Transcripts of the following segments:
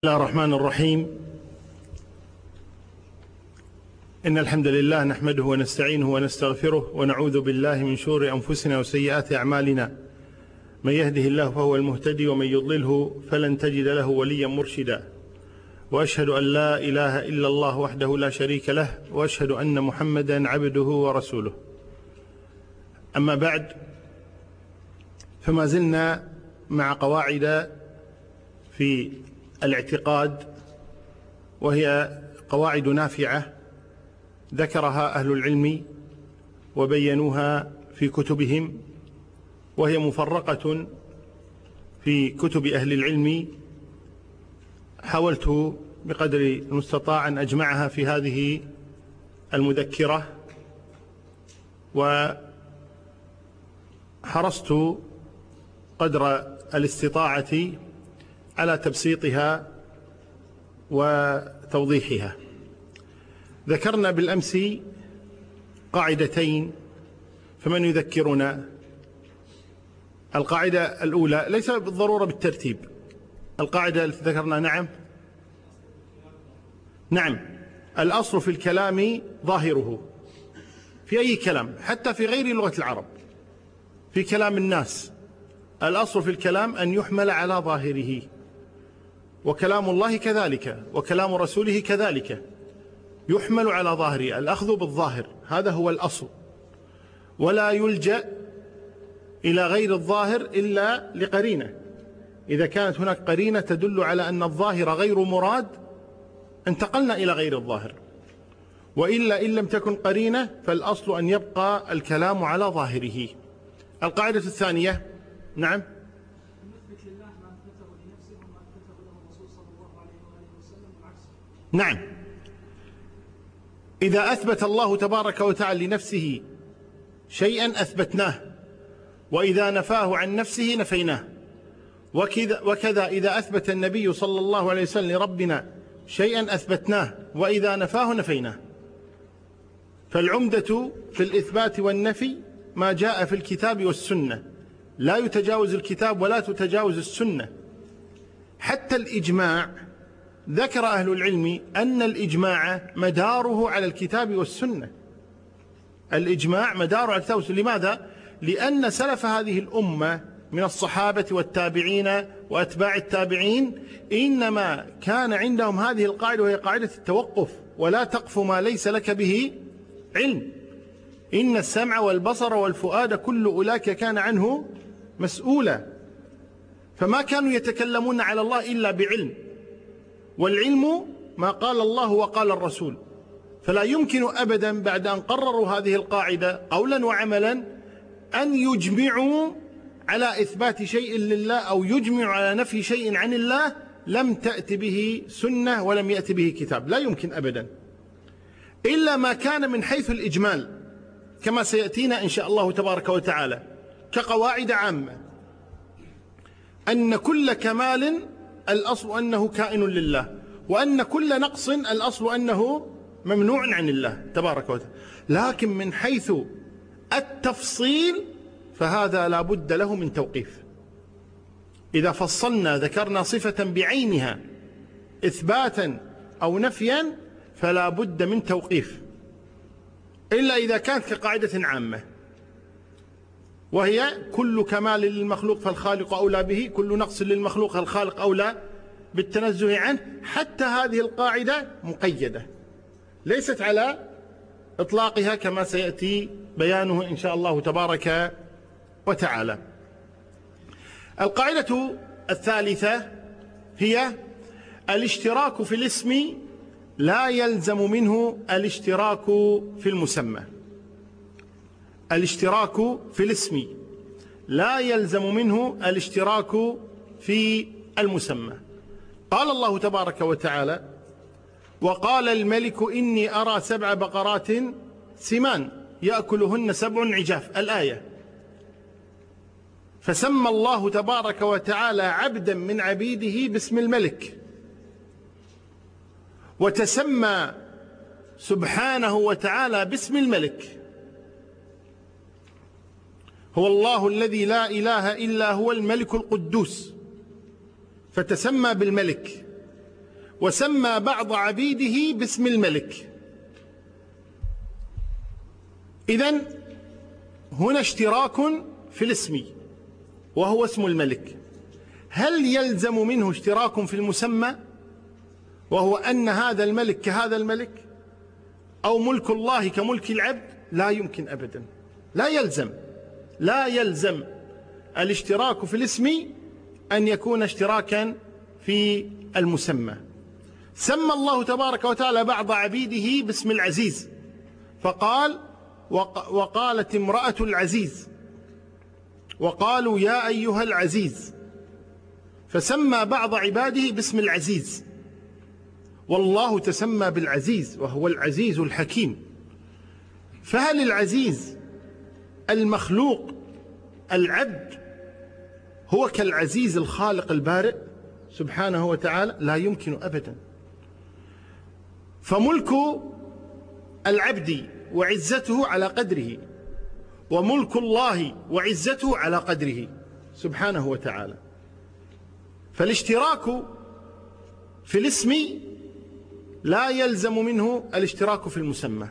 بسم الله الرحمن الرحيم. إن الحمد لله نحمده ونستعينه ونستغفره ونعوذ بالله من شرور أنفسنا وسيئات أعمالنا. من يهده الله فهو المهتدي ومن يضلله فلن تجد له وليا مرشدا. وأشهد أن لا إله إلا الله وحده لا شريك له، وأشهد أن محمدا عبده ورسوله. أما بعد، فما زلنا مع قواعد في الاعتقاد، وهي قواعد نافعة ذكرها أهل العلم وبينوها في كتبهم، وهي مفرقة في كتب أهل العلم. حاولت بقدر المستطاع أن أجمعها في هذه المذكرة، وحرصت قدر الاستطاعة على تبسيطها وتوضيحها. ذكرنا بالأمس قاعدتين، فمن يذكرنا؟ القاعدة الأولى ليس بالضرورة بالترتيب. القاعدة التي ذكرنا، نعم، الأصل في الكلام ظاهره، في أي كلام، حتى في غير لغة العرب، في كلام الناس، الأصل في الكلام أن يحمل على ظاهره، وكلام الله كذلك، وكلام رسوله كذلك يحمل على ظاهره، الأخذ بالظاهر، هذا هو الأصل، ولا يلجأ إلى غير الظاهر إلا لقرينة. إذا كانت هناك قرينة تدل على أن الظاهر غير مراد انتقلنا إلى غير الظاهر، وإلا إن لم تكن قرينة فالأصل أن يبقى الكلام على ظاهره. القاعدة الثانية، نعم، نعم، إذا أثبت الله تبارك وتعالى لنفسه شيئا أثبتناه، وإذا نفاه عن نفسه نفيناه، وكذا إذا أثبت النبي صلى الله عليه وسلم لربنا شيئا أثبتناه، وإذا نفاه نفيناه. فالعمدة في الإثبات والنفي ما جاء في الكتاب والسنة، لا يتجاوز الكتاب ولا تتجاوز السنة. حتى الإجماع ذكر أهل العلم أن الإجماع مداره على الكتاب والسنة، الإجماع مداره على الكتاب والسنة. لماذا؟ لأن سلف هذه الأمة من الصحابة والتابعين وأتباع التابعين إنما كان عندهم هذه القاعدة، وهي قاعدة التوقف: ولا تقف ما ليس لك به علم، إن السمع والبصر والفؤاد كل أولئك كان عنه مسؤولا. فما كانوا يتكلمون على الله إلا بعلم، والعلم ما قال الله وقال الرسول. فلا يمكن أبدا بعد أن قرروا هذه القاعدة قولا وعملا أن يجمعوا على إثبات شيء لله أو يجمعوا على نفي شيء عن الله لم تأت به سنة ولم يأت به كتاب، لا يمكن أبدا، إلا ما كان من حيث الإجمال كما سيأتينا إن شاء الله تبارك وتعالى، كقواعد عامة: أن كل كمال الأصل أنه كائن لله، وأن كل نقص الأصل أنه ممنوع عن الله تبارك وتعالى. لكن من حيث التفصيل فهذا لا بد له من توقيف. إذا فصلنا ذكرنا صفة بعينها إثباتا أو نفيا فلا بد من توقيف، إلا إذا كانت كقاعدة عامة، وهي: كل كمال للمخلوق فالخالق أولى به، كل نقص للمخلوق فالخالق أولى بالتنزه عنه. حتى هذه القاعدة مقيدة، ليست على إطلاقها كما سيأتي بيانه إن شاء الله تبارك وتعالى. القاعدة الثالثة هي: الاشتراك في الاسم لا يلزم منه الاشتراك في المسمى. الاشتراك في الاسم لا يلزم منه الاشتراك في المسمى. قال الله تبارك وتعالى: وقال الملك إني أرى 7 بقرات سمان يأكلهن 7 عجاف، الآية. فسمى الله تبارك وتعالى عبدا من عبيده باسم الملك، وتسمى سبحانه وتعالى باسم الملك. هو الله الذي لا إله إلا هو الملك القدوس، فتسمى بالملك وسمى بعض عبيده باسم الملك. إذن هنا اشتراك في الاسم وهو اسم الملك. هل يلزم منه اشتراك في المسمى وهو أن هذا الملك كهذا الملك أو ملك الله كملك العبد؟ لا يمكن أبدا، لا يلزم الاشتراك في الاسم أن يكون اشتراكا في المسمى. سمى الله تبارك وتعالى بعض عبيده باسم العزيز، فقال وقالت امرأة العزيز وقالوا يا أيها العزيز، فسمى بعض عباده باسم العزيز، والله تسمى بالعزيز وهو العزيز الحكيم. فهل العزيز المخلوق العبد هو كالعزيز الخالق البارئ سبحانه وتعالى؟ لا يمكن أبدا. فملك العبد وعزته على قدره، وملك الله وعزته على قدره سبحانه وتعالى. فالاشتراك في الاسم لا يلزم منه الاشتراك في المسمى.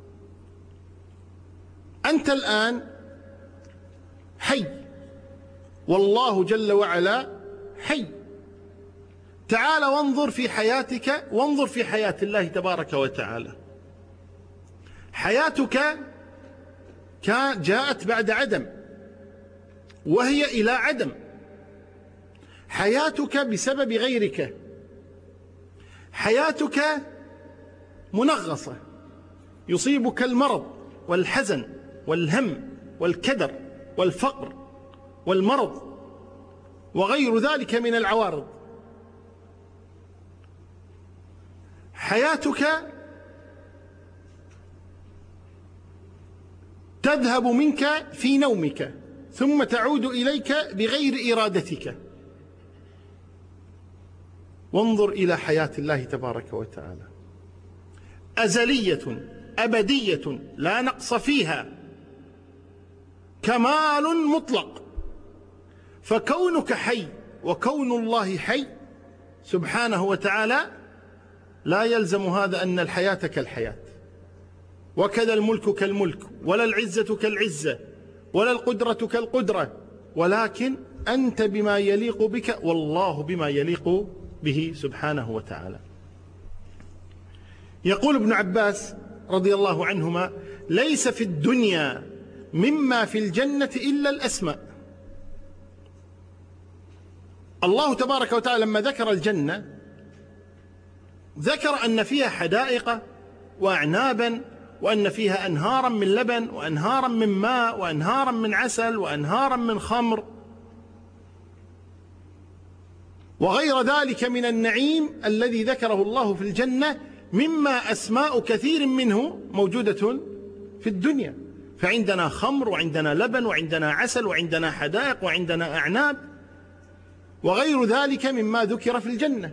أنت الآن حي والله جل وعلا حي. تعال وانظر في حياتك وانظر في حياة الله تبارك وتعالى. حياتك جاءت بعد عدم وهي إلى عدم. حياتك بسبب غيرك، حياتك منغصة، يصيبك المرض والحزن والهم والكدر والفقر والمرض وغير ذلك من العوارض. حياتك تذهب منك في نومك ثم تعود إليك بغير إرادتك. وانظر إلى حياة الله تبارك وتعالى، أزلية أبدية لا نقص فيها، كمال مطلق. فكونك حي وكون الله حي سبحانه وتعالى لا يلزم هذا أن الحياة كالحياة، وكذا الملك كالملك، ولا العزة كالعزة، ولا القدرة كالقدرة، ولكن أنت بما يليق بك والله بما يليق به سبحانه وتعالى. يقول ابن عباس رضي الله عنهما: ليس في الدنيا مما في الجنة إلا الأسماء. الله تبارك وتعالى لما ذكر الجنة ذكر أن فيها حدائق وأعنابا، وأن فيها أنهارا من لبن وأنهارا من ماء وأنهارا من عسل وأنهارا من خمر وغير ذلك من النعيم الذي ذكره الله في الجنة، مما أسماء كثير منه موجودة في الدنيا. فعندنا خمر وعندنا لبن وعندنا عسل وعندنا حدائق وعندنا أعناب وغير ذلك مما ذكر في الجنة.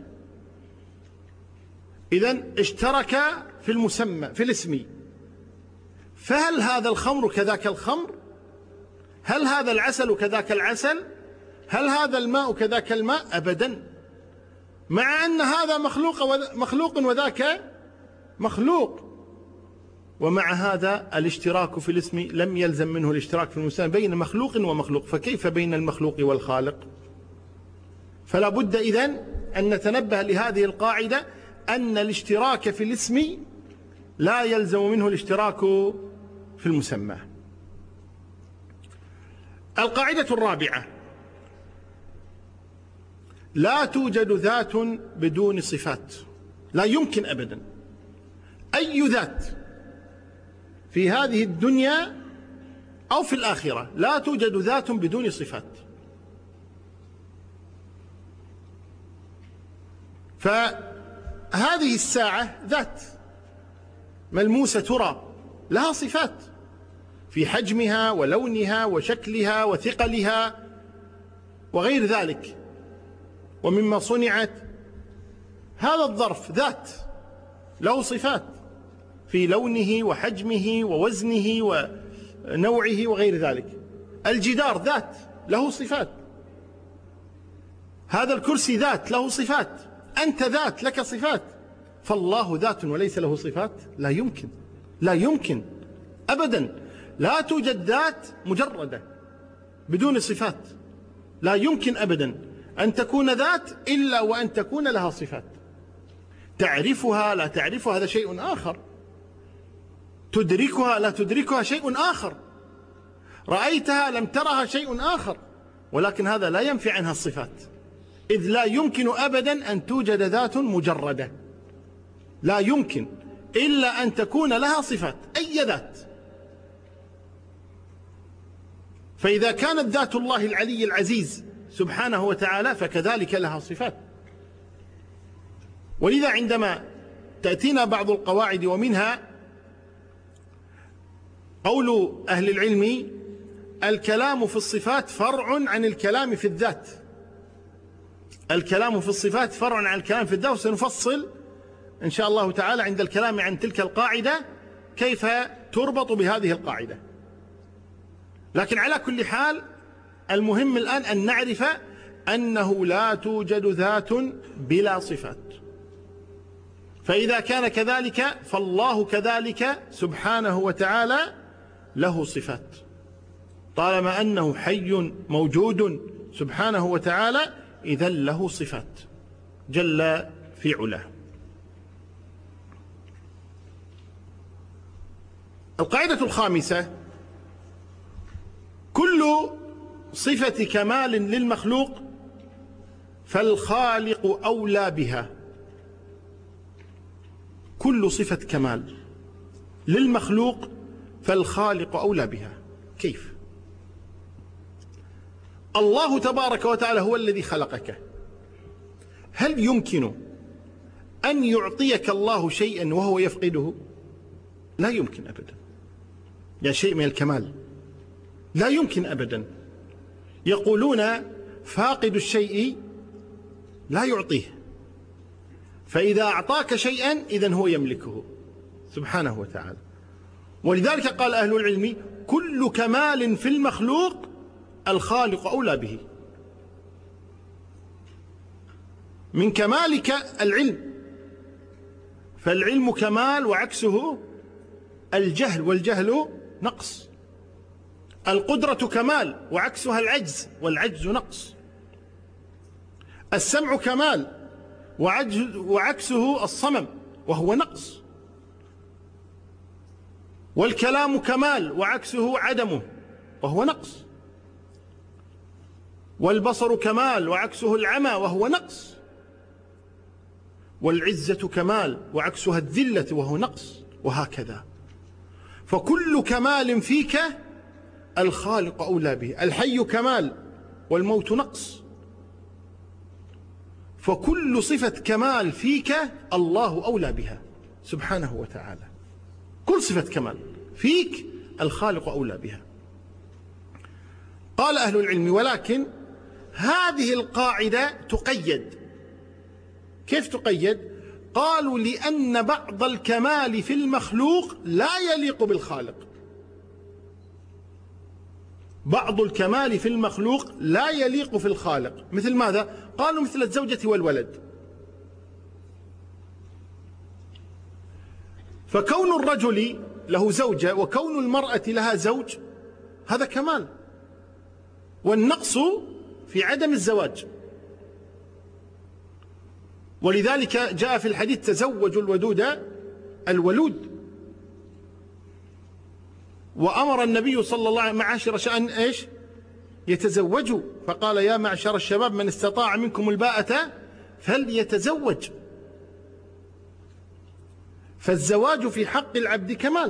إذن اشترك في المسمى في الاسم. فهل هذا الخمر كذاك الخمر؟ هل هذا العسل كذاك العسل؟ هل هذا الماء كذاك الماء؟ أبدا. مع أن هذا مخلوق وذاك مخلوق، ومع هذا الاشتراك في الاسم لم يلزم منه الاشتراك في المسمى بين مخلوق ومخلوق، فكيف بين المخلوق والخالق؟ فلا بد إذن أن نتنبه لهذه القاعدة، أن الاشتراك في الاسم لا يلزم منه الاشتراك في المسمى. القاعدة الرابعة: لا توجد ذات بدون صفات. لا يمكن أبدا أي ذات في هذه الدنيا أو في الآخرة لا توجد ذات بدون صفات. فهذه الساعة ذات ملموسة ترى، لها صفات في حجمها ولونها وشكلها وثقلها وغير ذلك. ومما صنعت هذا الظرف ذات له صفات في لونه وحجمه ووزنه ونوعه وغير ذلك. الجدار ذات له صفات، هذا الكرسي ذات له صفات، أنت ذات لك صفات، فالله ذات وليس له صفات؟ لا يمكن، لا يمكن أبدا. لا توجد ذات مجردة بدون صفات، لا يمكن أبدا أن تكون ذات إلا وأن تكون لها صفات. تعرفها لا تعرفها هذا شيء آخر، تدركها لا تدركها شيء آخر، رأيتها لم ترها شيء آخر، ولكن هذا لا ينفي عنها الصفات، إذ لا يمكن أبدا أن توجد ذات مجردة، لا يمكن إلا أن تكون لها صفات، أي ذات. فإذا كانت ذات الله العلي العزيز سبحانه وتعالى فكذلك لها صفات. ولذا عندما تأتينا بعض القواعد ومنها قول أهل العلم: الكلام في الصفات فرع عن الكلام في الذات. الكلام في الصفات فرع عن الكلام في الذات، وسنفصل إن شاء الله تعالى عند الكلام عن تلك القاعدة كيف تربط بهذه القاعدة. لكن على كل حال المهم الآن أن نعرف أنه لا توجد ذات بلا صفات، فإذا كان كذلك فالله كذلك سبحانه وتعالى له صفات، طالما أنه حي موجود سبحانه وتعالى إذن له صفات جل في علاه. القاعدة الخامسة: كل صفة كمال للمخلوق فالخالق أولى بها. كل صفة كمال للمخلوق فالخالق أولى بها. كيف؟ الله تبارك وتعالى هو الذي خلقك، هل يمكن أن يعطيك الله شيئا وهو يفقده؟ لا يمكن أبدا، يعني شيء من الكمال لا يمكن أبدا. يقولون فاقد الشيء لا يعطيه، فإذا أعطاك شيئا إذن هو يملكه سبحانه وتعالى. ولذلك قال أهل العلم: كل كمال في المخلوق الخالق أولى به. من كمالك العلم، فالعلم كمال وعكسه الجهل، والجهل نقص. القدرة كمال وعكسها العجز، والعجز نقص. السمع كمال وعكسه الصمم، وهو نقص. والكلام كمال وعكسه عدمه، وهو نقص. والبصر كمال وعكسه العمى، وهو نقص. والعزة كمال وعكسها الذلة، وهو نقص، وهكذا. فكل كمال فيك الخالق أولى به. الحي كمال والموت نقص، فكل صفة كمال فيك الله أولى بها سبحانه وتعالى. كل صفة كمال فيك الخالق أولى بها. قال أهل العلم: ولكن هذه القاعدة تقيد. كيف تقيد؟ قالوا: لأن بعض الكمال في المخلوق لا يليق بالخالق. بعض الكمال في المخلوق لا يليق في الخالق. مثل ماذا؟ قالوا: مثل الزوجة والولد. فكون الرجل له زوجة وكون المرأة لها زوج هذا كمال، والنقص في عدم الزواج. ولذلك جاء في الحديث: تزوجوا الودود الولود. وأمر النبي صلى الله عليه وسلم معاشر شأن إيش؟ يتزوجوا، فقال: يا معشر الشباب من استطاع منكم الباءة فليتزوج. فالزواج في حق العبد كمال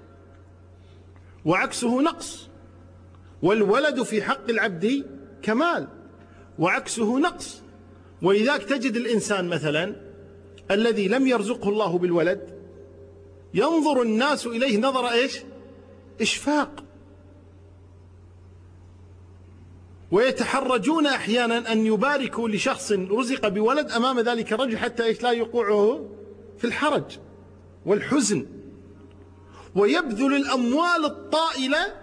وعكسه نقص، والولد في حق العبد كمال وعكسه نقص. ولذلك تجد الإنسان مثلا الذي لم يرزقه الله بالولد ينظر الناس إليه نظر إيش؟ إشفاق، ويتحرجون أحيانا أن يباركوا لشخص رزق بولد أمام ذلك الرجل حتى إيش؟ لا يوقعه في الحرج والحزن، ويبذل الأموال الطائلة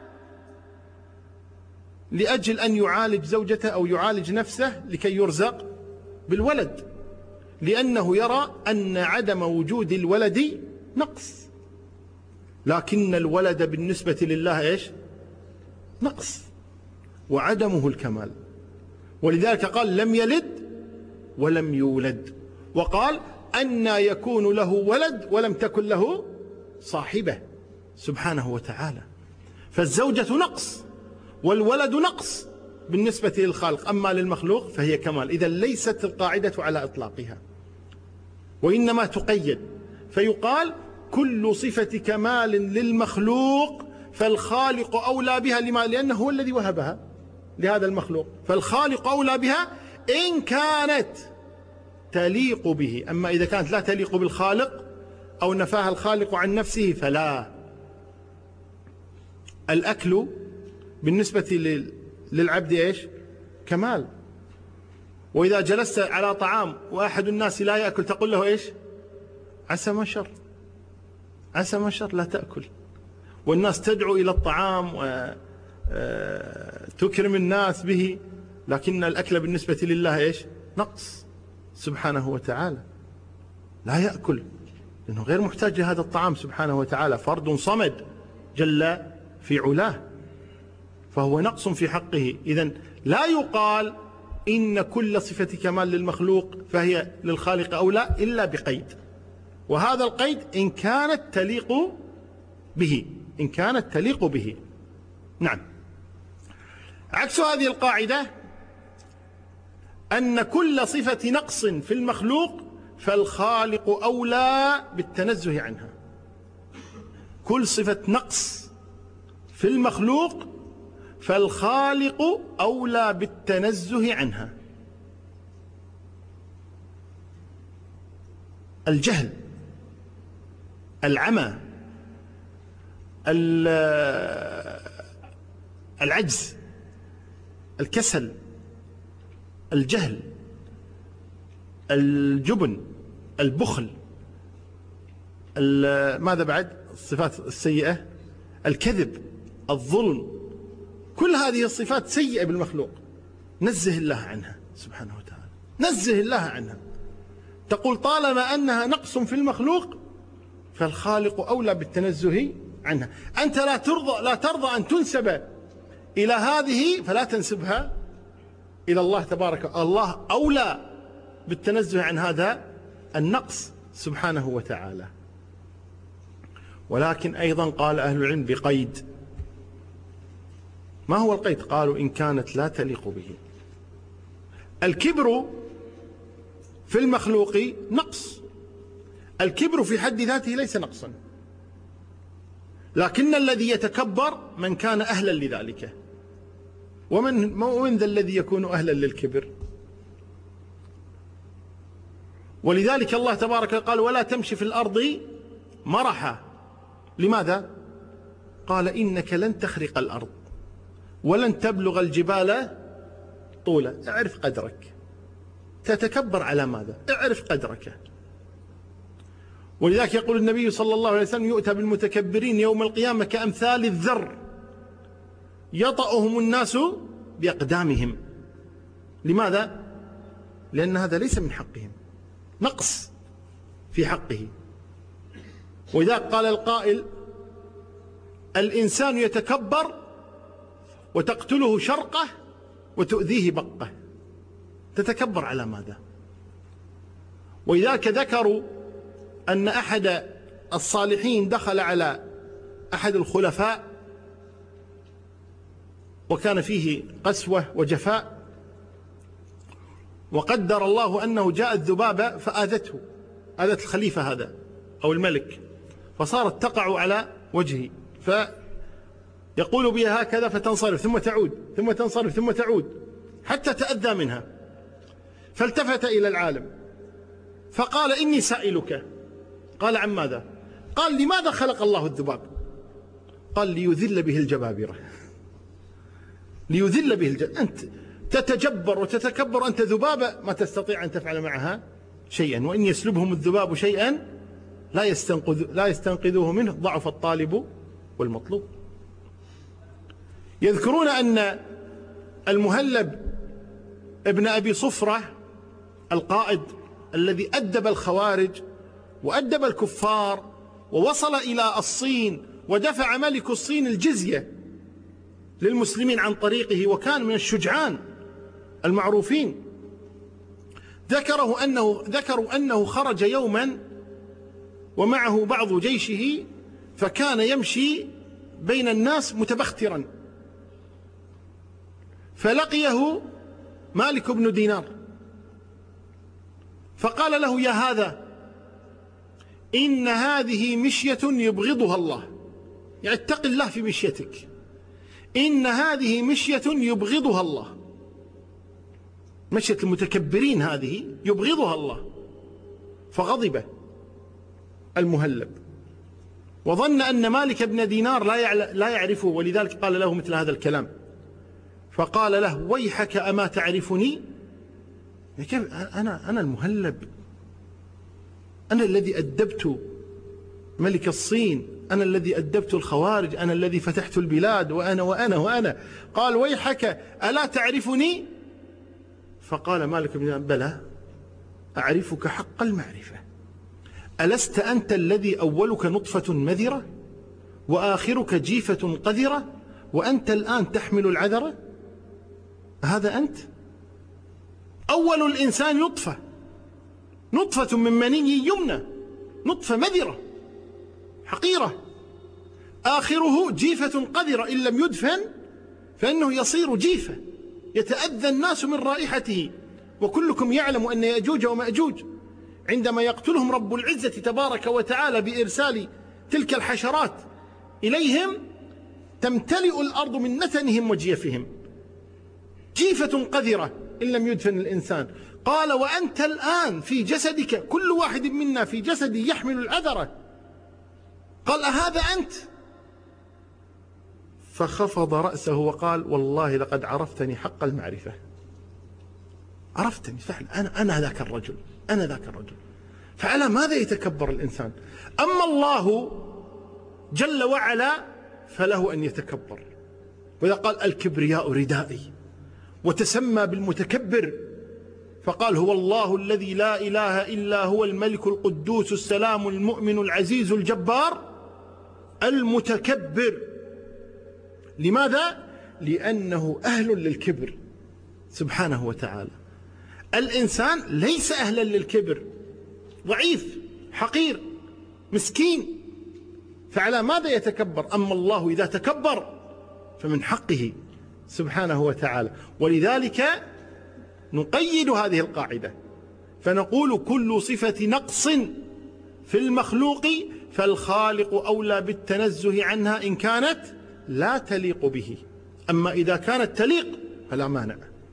لأجل أن يعالج زوجته أو يعالج نفسه لكي يرزق بالولد. لأنه يرى أن عدم وجود الولد نقص، لكن الولد بالنسبة لله إيش؟ نقص، وعدمه الكمال. ولذلك قال لم يلد ولم يولد، وقال أنى يكون له ولد ولم تكن له صاحبة سبحانه وتعالى. فالزوجة نقص والولد نقص بالنسبة للخالق، أما للمخلوق فهي كمال. إذن ليست القاعدة على إطلاقها، وإنما تقيد، فيقال كل صفة كمال للمخلوق فالخالق أولى بها. لما؟ لأنه هو الذي وهبها لهذا المخلوق، فالخالق أولى بها إن كانت تليق به. أما إذا كانت لا تليق بالخالق أو نفاها الخالق عن نفسه فلا. الأكل بالنسبة للعبد إيش؟ كمال. وإذا جلست على طعام وأحد الناس لا يأكل تقول له إيش؟ عسى ما شر، عسى ما شر، لا تأكل. والناس تدعو إلى الطعام وتكرم الناس به، لكن الأكل بالنسبة لله إيش؟ نقص سبحانه وتعالى، لا يأكل لأنه غير محتاج لهذا الطعام سبحانه وتعالى، فرد صمد جل في علاه، فهو نقص في حقه. إذن لا يقال إن كل صفة كمال للمخلوق فهي للخالق أولى إلا بقيد، وهذا القيد إن كانت تليق به، إن كانت تليق به. نعم. عكس هذه القاعدة أن كل صفة نقص في المخلوق فالخالق أولى بالتنزه عنها. كل صفة نقص في المخلوق فالخالق أولى بالتنزه عنها. الجهل، العمى، العجز، الكسل، الجهل، الجبن، البخل، ماذا بعد؟ الصفات السيئة، الكذب، الظلم، كل هذه الصفات سيئة بالمخلوق، نزه الله عنها سبحانه وتعالى، نزه الله عنها. تقول طالما أنها نقص في المخلوق فالخالق أولى بالتنزه عنها. أنت لا ترضى أن تنسب إلى هذه فلا تنسبها إلى الله تبارك. الله أولى بالتنزه عن هذا النقص سبحانه وتعالى. ولكن أيضا قال أهل العلم بقيد. ما هو القيد؟ قالوا إن كانت لا تليق به. الكبر في المخلوق نقص، الكبر في حد ذاته ليس نقصا، لكن الذي يتكبر من كان أهلا لذلك. ومن ذا الذي يكون أهلا للكبر؟ ولذلك الله تبارك قال ولا تمشي في الأرض مرحا. لماذا؟ قال إنك لن تخرق الأرض ولن تبلغ الجبال طولا. اعرف قدرك، تتكبر على ماذا؟ اعرف قدرك. ولذلك يقول النبي صلى الله عليه وسلم يؤتى بالمتكبرين يوم القيامة كأمثال الذر يطأهم الناس بأقدامهم. لماذا؟ لأن هذا ليس من حقهم، نقص في حقه. وإذا قال القائل الإنسان يتكبر وتقتله شرقه وتؤذيه بقه، تتكبر على ماذا؟ ولذلك ذكروا أن أحد الصالحين دخل على أحد الخلفاء وكان فيه قسوة وجفاء، وقدر الله أنه جاءت ذبابة فآذته، آذت الخليفة هذا أو الملك، فصارت تقع على وجهه، فيقول بها هكذا فتنصرف ثم تعود ثم تنصرف ثم تعود حتى تأذى منها. فالتفت إلى العالم فقال إني سائلك. قال عن ماذا؟ قال لماذا خلق الله الذباب؟ قال ليذل به الجبابرة، ليذل به أنت تتجبر وتتكبر، أنت ذبابة ما تستطيع أن تفعل معها شيئا، وإن يسلبهم الذباب شيئا لا يستنقذوه منه ضعف الطالب والمطلوب. يذكرون أن المهلب ابن أبي صفرة القائد الذي أدب الخوارج وأدب الكفار ووصل إلى الصين ودفع ملك الصين الجزية للمسلمين عن طريقه، وكان من الشجعان المعروفين. ذكروا أنه خرج يوما ومعه بعض جيشه، فكان يمشي بين الناس متبخترا، فلقيه مالك بن دينار فقال له: يا هذا، إن هذه مشية يبغضها الله، يعني اتق الله في مشيتك، إن هذه مشية يبغضها الله، مشية المتكبرين هذه يبغضها الله. فغضب المهلب وظن أن مالك بن دينار لا يعرفه، ولذلك قال له مثل هذا الكلام. فقال له: ويحك أما تعرفني؟ كيف أنا المهلب، أنا الذي أدبت ملك الصين، أنا الذي أدبت الخوارج، أنا الذي فتحت البلاد، وأنا. قال: ويحك ألا تعرفني؟ فقال مالك بن دينار: بلى أعرفك حق المعرفة، ألست أنت الذي أولك نطفة مذرة وآخرك جيفة قذرة وأنت الآن تحمل العذرة؟ هذا أنت؟ أول الإنسان نطفة من مني يمنى، نطفة مذرة حقيرة، آخره جيفة قذرة، إن لم يدفن فإنه يصير جيفة يتأذى الناس من رائحته. وكلكم يعلم أن يأجوج ومأجوج عندما يقتلهم رب العزة تبارك وتعالى بإرسال تلك الحشرات إليهم تمتلئ الأرض من نتنهم وجيفهم، جيفة قذرة إن لم يدفن الإنسان. قال: وأنت الآن في جسدك، كل واحد منا في جسده يحمل العذرة. قال: أهذا أنت؟ فخفض رأسه وقال: والله لقد عرفتني حق المعرفة، عرفتني فعلا، أنا ذاك الرجل، أنا ذاك الرجل. فعلى ماذا يتكبر الإنسان؟ أما الله جل وعلا فله أن يتكبر، وإذا قال: الكبرياء ردائي، وتسمى بالمتكبر، فقال: هو الله الذي لا إله إلا هو الملك القدوس السلام المؤمن العزيز الجبار المتكبر. لماذا؟ لأنه أهل للكبر سبحانه وتعالى. الإنسان ليس أهلا للكبر، ضعيف حقير مسكين، فعلى ماذا يتكبر؟ أما الله إذا تكبر فمن حقه سبحانه وتعالى. ولذلك نقيد هذه القاعدة فنقول: كل صفة نقص في المخلوق فالخالق أولى بالتنزه عنها إن كانت لا تليق به، أما إذا كانت تليق فلا مانع.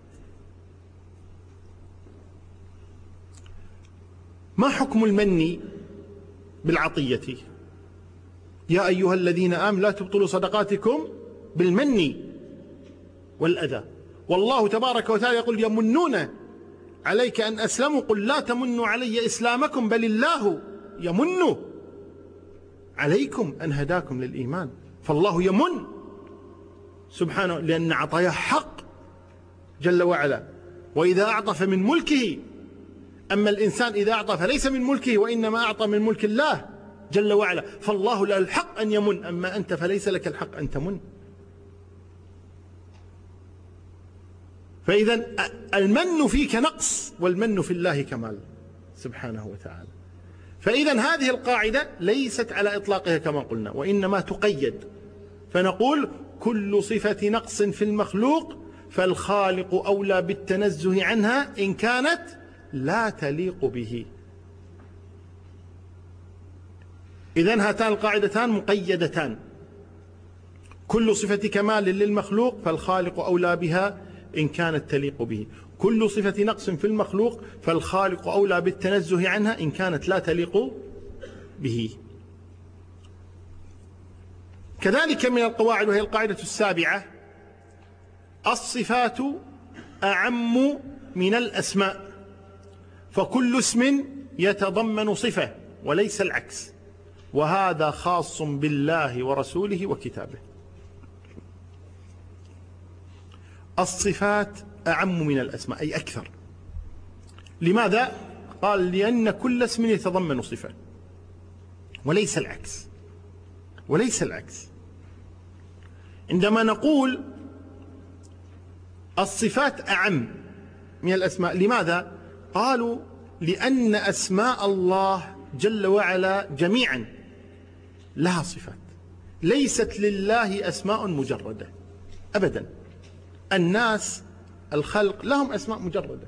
ما حكم المن بالعطية؟ يا أيها الذين آمنوا لا تبطلوا صدقاتكم بالمن والأذى. والله تبارك وتعالى يقول: يمنون عليك أن أسلموا، قل لا تمنوا علي إسلامكم بل الله يمن عليكم أن هداكم للإيمان. فالله يمن سبحانه، لأن عطاياه حق جل وعلا، وإذا أعطى فمن ملكه. أما الإنسان إذا أعطى فليس من ملكه، وإنما أعطى من ملك الله جل وعلا. فالله له الحق أن يمن، أما أنت فليس لك الحق أن تمن. فإذا المن فيك نقص والمن في الله كمال سبحانه وتعالى. فإذا هذه القاعدة ليست على إطلاقها كما قلنا، وإنما تقيد، فنقول: كل صفة نقص في المخلوق فالخالق أولى بالتنزه عنها إن كانت لا تليق به. إذن هاتان القاعدتان مقيدتان: كل صفة كمال للمخلوق فالخالق أولى بها إن كانت تليق به، كل صفة نقص في المخلوق فالخالق أولى بالتنزه عنها إن كانت لا تليق به. كذلك من القواعد، وهي القاعدة السابعة: الصفات أعم من الأسماء، فكل اسم يتضمن صفة وليس العكس، وهذا خاص بالله ورسوله وكتابه. الصفات أعم من الأسماء، أي أكثر. لماذا؟ قال لأن كل اسم يتضمن صفة وليس العكس، وليس العكس. عندما نقول الصفات أعم من الأسماء، لماذا؟ قالوا لأن أسماء الله جل وعلا جميعا لها صفات، ليست لله أسماء مجردة أبدا. الناس الخلق لهم أسماء مجردة،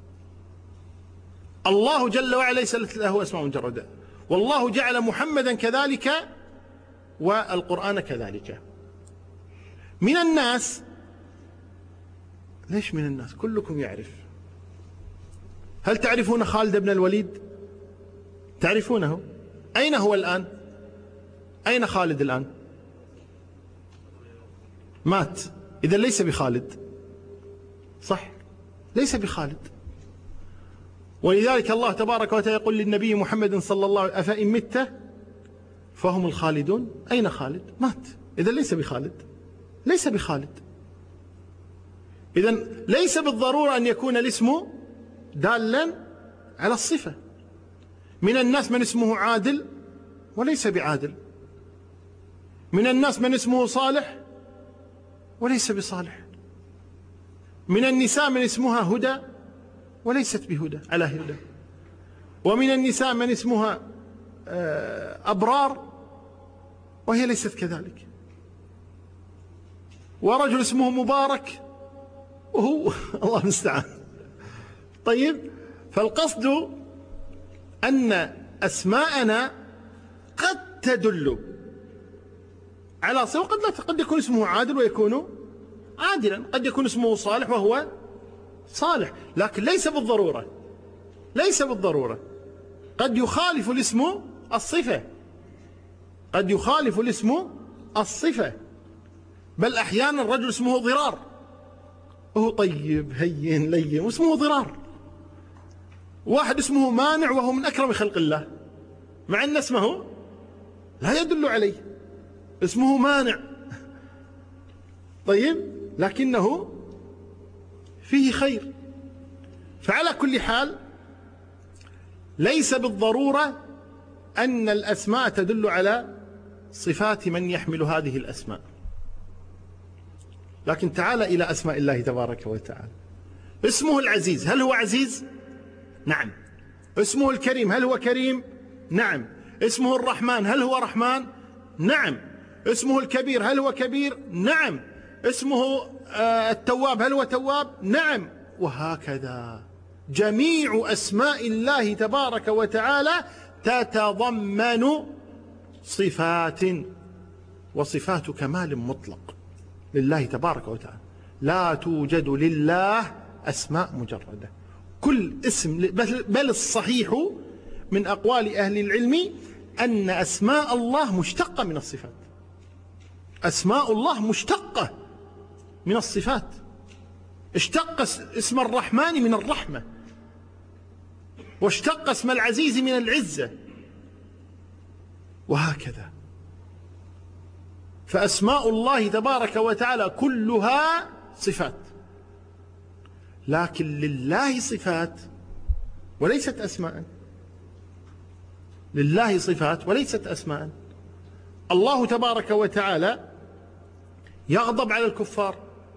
الله جل وعلا ليس له أسماء مجردة، والله جعل محمدا كذلك والقرآن كذلك. من الناس، ليش من الناس؟ كلكم يعرف. هل تعرفون خالد بن الوليد؟ تعرفونه؟ أين هو الآن؟ أين خالد الآن؟ مات، إذا ليس بخالد، صح؟ ليس بخالد. ولذلك الله تبارك وتعالى يقول للنبي محمد صلى الله عليه وسلم: أفإن مت فهم الخالدون. أين خالد؟ مات، إذا ليس بخالد، ليس بخالد. إذن ليس بالضرورة أن يكون الاسم دالا على الصفة. من الناس من اسمه عادل وليس بعادل، من الناس من اسمه صالح وليس بصالح، من النساء من اسمها هدى وليست بهدى على هدى، ومن النساء من اسمها أبرار وهي ليست كذلك، ورجل اسمه مبارك وهو الله المستعان. طيب، فالقصد أن أسماءنا قد تدل على صفة، قد يكون اسمه عادل ويكون عادلا، قد يكون اسمه صالح وهو صالح، لكن ليس بالضرورة، ليس بالضرورة. قد يخالف الاسم الصفة، قد يخالف الاسم الصفة، بل أحيانا الرجل اسمه ضرار وهو طيب هين لين واسمه ضرار، واحد اسمه مانع وهو من أكرم خلق الله، مع أن اسمه لا يدل عليه، اسمه مانع طيب لكنه فيه خير. فعلى كل حال ليس بالضرورة أن الأسماء تدل على صفات من يحمل هذه الأسماء. لكن تعال إلى أسماء الله تبارك وتعالى. اسمه العزيز، هل هو عزيز؟ نعم. اسمه الكريم، هل هو كريم؟ نعم. اسمه الرحمن، هل هو رحمن؟ نعم. اسمه الكبير، هل هو كبير؟ نعم. اسمه التواب، هل هو تواب؟ نعم. وهكذا جميع أسماء الله تبارك وتعالى تتضمن صفات، وصفات كمال مطلق لله تبارك وتعالى. لا توجد لله أسماء مجردة، كل اسم، بل الصحيح من أقوال أهل العلم أن أسماء الله مشتقة من الصفات. أسماء الله مشتقة من الصفات. اشتق اسم الرحمن من الرحمة، واشتق اسم العزيز من العزة، وهكذا. فأسماء الله تبارك وتعالى كلها صفات، لكن لله صفات وليست أسماء، لله صفات وليست أسماء. الله تبارك وتعالى يغضب على الكفار،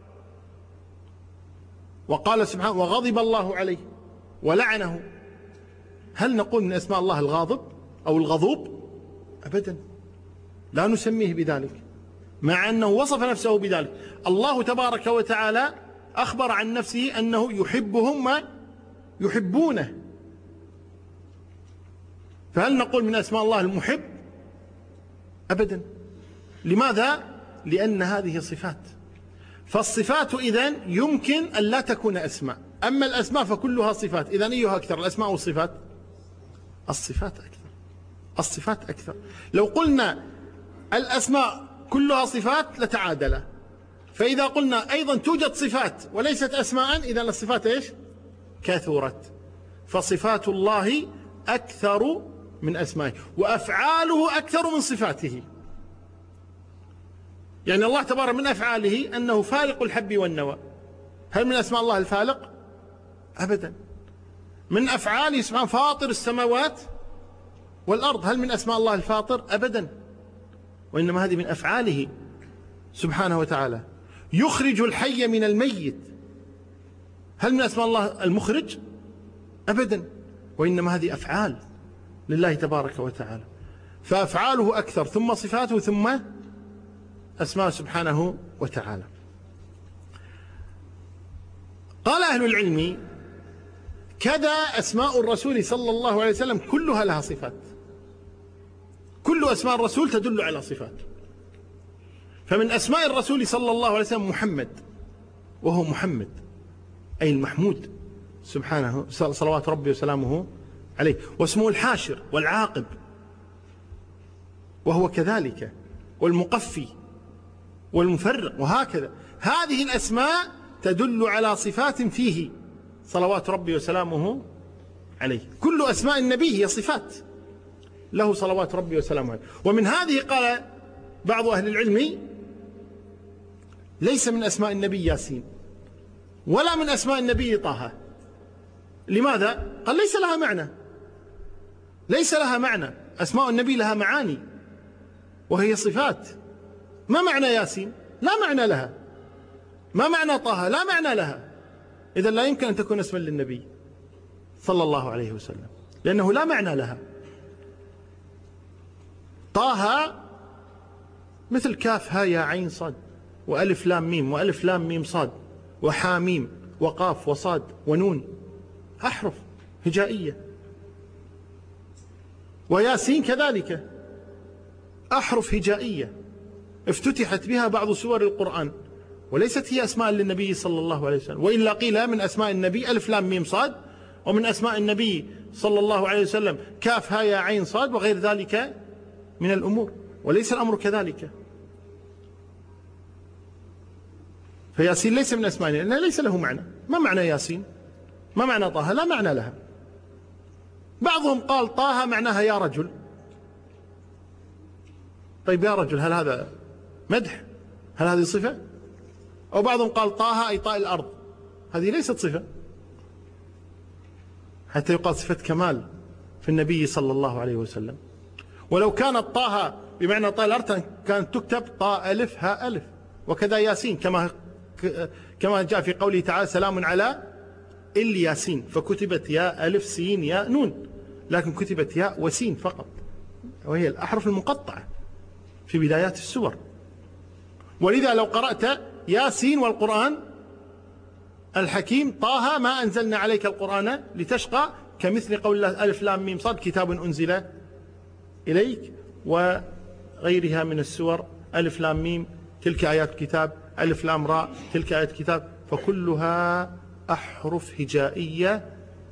وقال سبحانه: وغضب الله عليه ولعنه. هل نقول من أسماء الله الغاضب أو الغضوب؟ أبدا، لا نسميه بذلك، مع أنه وصف نفسه بذلك. الله تبارك وتعالى أخبر عن نفسه أنه يحبهم ويحبونه، فهل نقول من أسماء الله المحب؟ أبدا. لماذا؟ لأن هذه صفات. فالصفات إذن يمكن أن لا تكون أسماء، أما الأسماء فكلها صفات. إذن أيها أكثر، الأسماء والصفات؟ الصفات أكثر، الصفات أكثر. لو قلنا الأسماء كلها صفات لتعادل، فإذا قلنا أيضا توجد صفات وليست أسماء، إذن الصفات إيش؟ كثرت. فصفات الله أكثر من أسمائه، وأفعاله أكثر من صفاته. يعني الله تبارك من أفعاله أنه فالق الحب والنوى، هل من أسماء الله الفالق؟ أبدا. من أفعاله سبحانه فاطر السماوات والأرض. هل من أسماء الله الفاطر؟ أبدا، وإنما هذه من أفعاله سبحانه وتعالى. يخرج الحي من الميت، هل من أسماء الله المخرج؟ أبدا، وإنما هذه أفعال لله تبارك وتعالى. فأفعاله أكثر، ثم صفاته، ثم أسماء سبحانه وتعالى. قال أهل العلم: كذا أسماء الرسول صلى الله عليه وسلم كلها لها صفات، كل أسماء الرسول تدل على صفات. فمن أسماء الرسول صلى الله عليه وسلم محمد، وهو محمد أي المحمود سبحانه صلوات ربي وسلامه عليه. واسمه الحاشر والعاقب، وهو كذلك، والمقفي والمفرق، وهكذا. هذه الأسماء تدل على صفات فيه صلوات ربي وسلامه عليه. كل أسماء النبي هي صفات له صلوات ربي وسلامه عليه. ومن هذه قال بعض أهل العلم: ليس من أسماء النبي ياسين، ولا من أسماء النبي طه. لماذا؟ قال: ليس لها معنى، ليس لها معنى. أسماء النبي لها معاني وهي صفات. ما معنى ياسين؟ لا معنى لها. ما معنى طه؟ لا معنى لها. إذا لا يمكن أن تكون اسما للنبي صلى الله عليه وسلم، لأنه لا معنى لها. طه مثل كاف ها يا عين صاد، وألف لام ميم، وألف لام ميم صاد، وحاميم، وقاف وصاد ونون، أحرف هجائية. وياسين كذلك أحرف هجائية افتتحت بها بعض سور القرآن، وليست هي أسماء للنبي صلى الله عليه وسلم. وإلا قيل من أسماء النبي ألف لام ميم صاد، ومن أسماء النبي صلى الله عليه وسلم كاف ها يا عين صاد، وغير ذلك من الأمور. وليس الأمر كذلك. فياسين ليس من أسماء، لأنه ليس له معنى. ما معنى ياسين؟ ما معنى طه؟ لا معنى لها. بعضهم قال طه معناها يا رجل. طيب يا رجل، هل هذا مدح؟ هل هذه صفة؟ أو بعضهم قال طه أي طاء الأرض، هذه ليست صفة حتى يقال صفة كمال في النبي صلى الله عليه وسلم. ولو كانت طه بمعنى طاء الأرض كانت تكتب طاء ألف ها ألف. وكذا ياسين كما جاء في قوله تعالى: سلام على الياسين، فكتبت يا ألف سين يا نون، لكن كتبت ياء وسين فقط، وهي الأحرف المقطعة في بدايات السور. ولذا لو قرأت ياسين والقرآن الحكيم طه ما أنزلنا عليك القرآن لتشقى، كمثل قول الله ألف لام ميم صاد كتاب أنزل إليك، وغيرها من السور ألف لام ميم تلك آيات كتاب، ألف لام راء تلك آيات كتاب، فكلها أحرف هجائية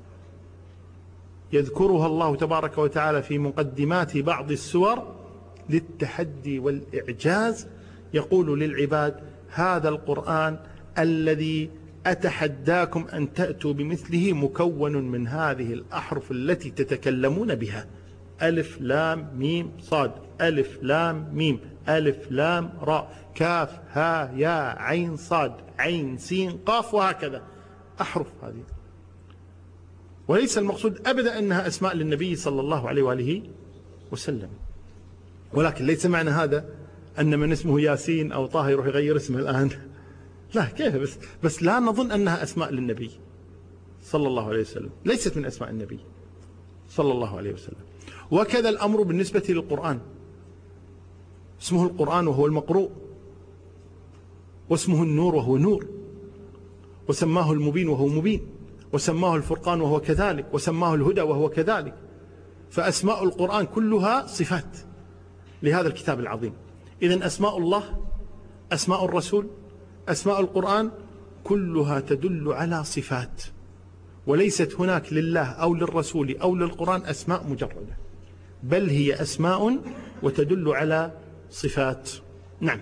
يذكرها الله تبارك وتعالى في مقدمات بعض السور للتحدي والإعجاز. يقول للعباد: هذا القرآن الذي أتحداكم أن تأتوا بمثله مكون من هذه الأحرف التي تتكلمون بها: ألف لام ميم صاد، ألف لام ميم، ألف لام راء، كاف ها يا عين صاد، عين سين قاف، وهكذا أحرف هذه. وليس المقصود أبدا أنها أسماء للنبي صلى الله عليه وآله وسلم. ولكن ليس معنى هذا أن من اسمه ياسين أو طه يروح يغير اسمه الآن. لا، كيف؟ بس لا نظن أنها أسماء للنبي صلى الله عليه وسلم، ليست من أسماء النبي صلى الله عليه وسلم. وكذا الأمر بالنسبة للقرآن. اسمه القرآن وهو المقروء، واسمه النور وهو نور، وسماه المبين وهو مبين، وسماه الفرقان وهو كذلك، وسماه الهدى وهو كذلك. فأسماء القرآن كلها صفات لهذا الكتاب العظيم. إذن أسماء الله، أسماء الرسول، أسماء القرآن كلها تدل على صفات، وليست هناك لله أو للرسول أو للقرآن أسماء مجردة، بل هي أسماء وتدل على صفات. نعم.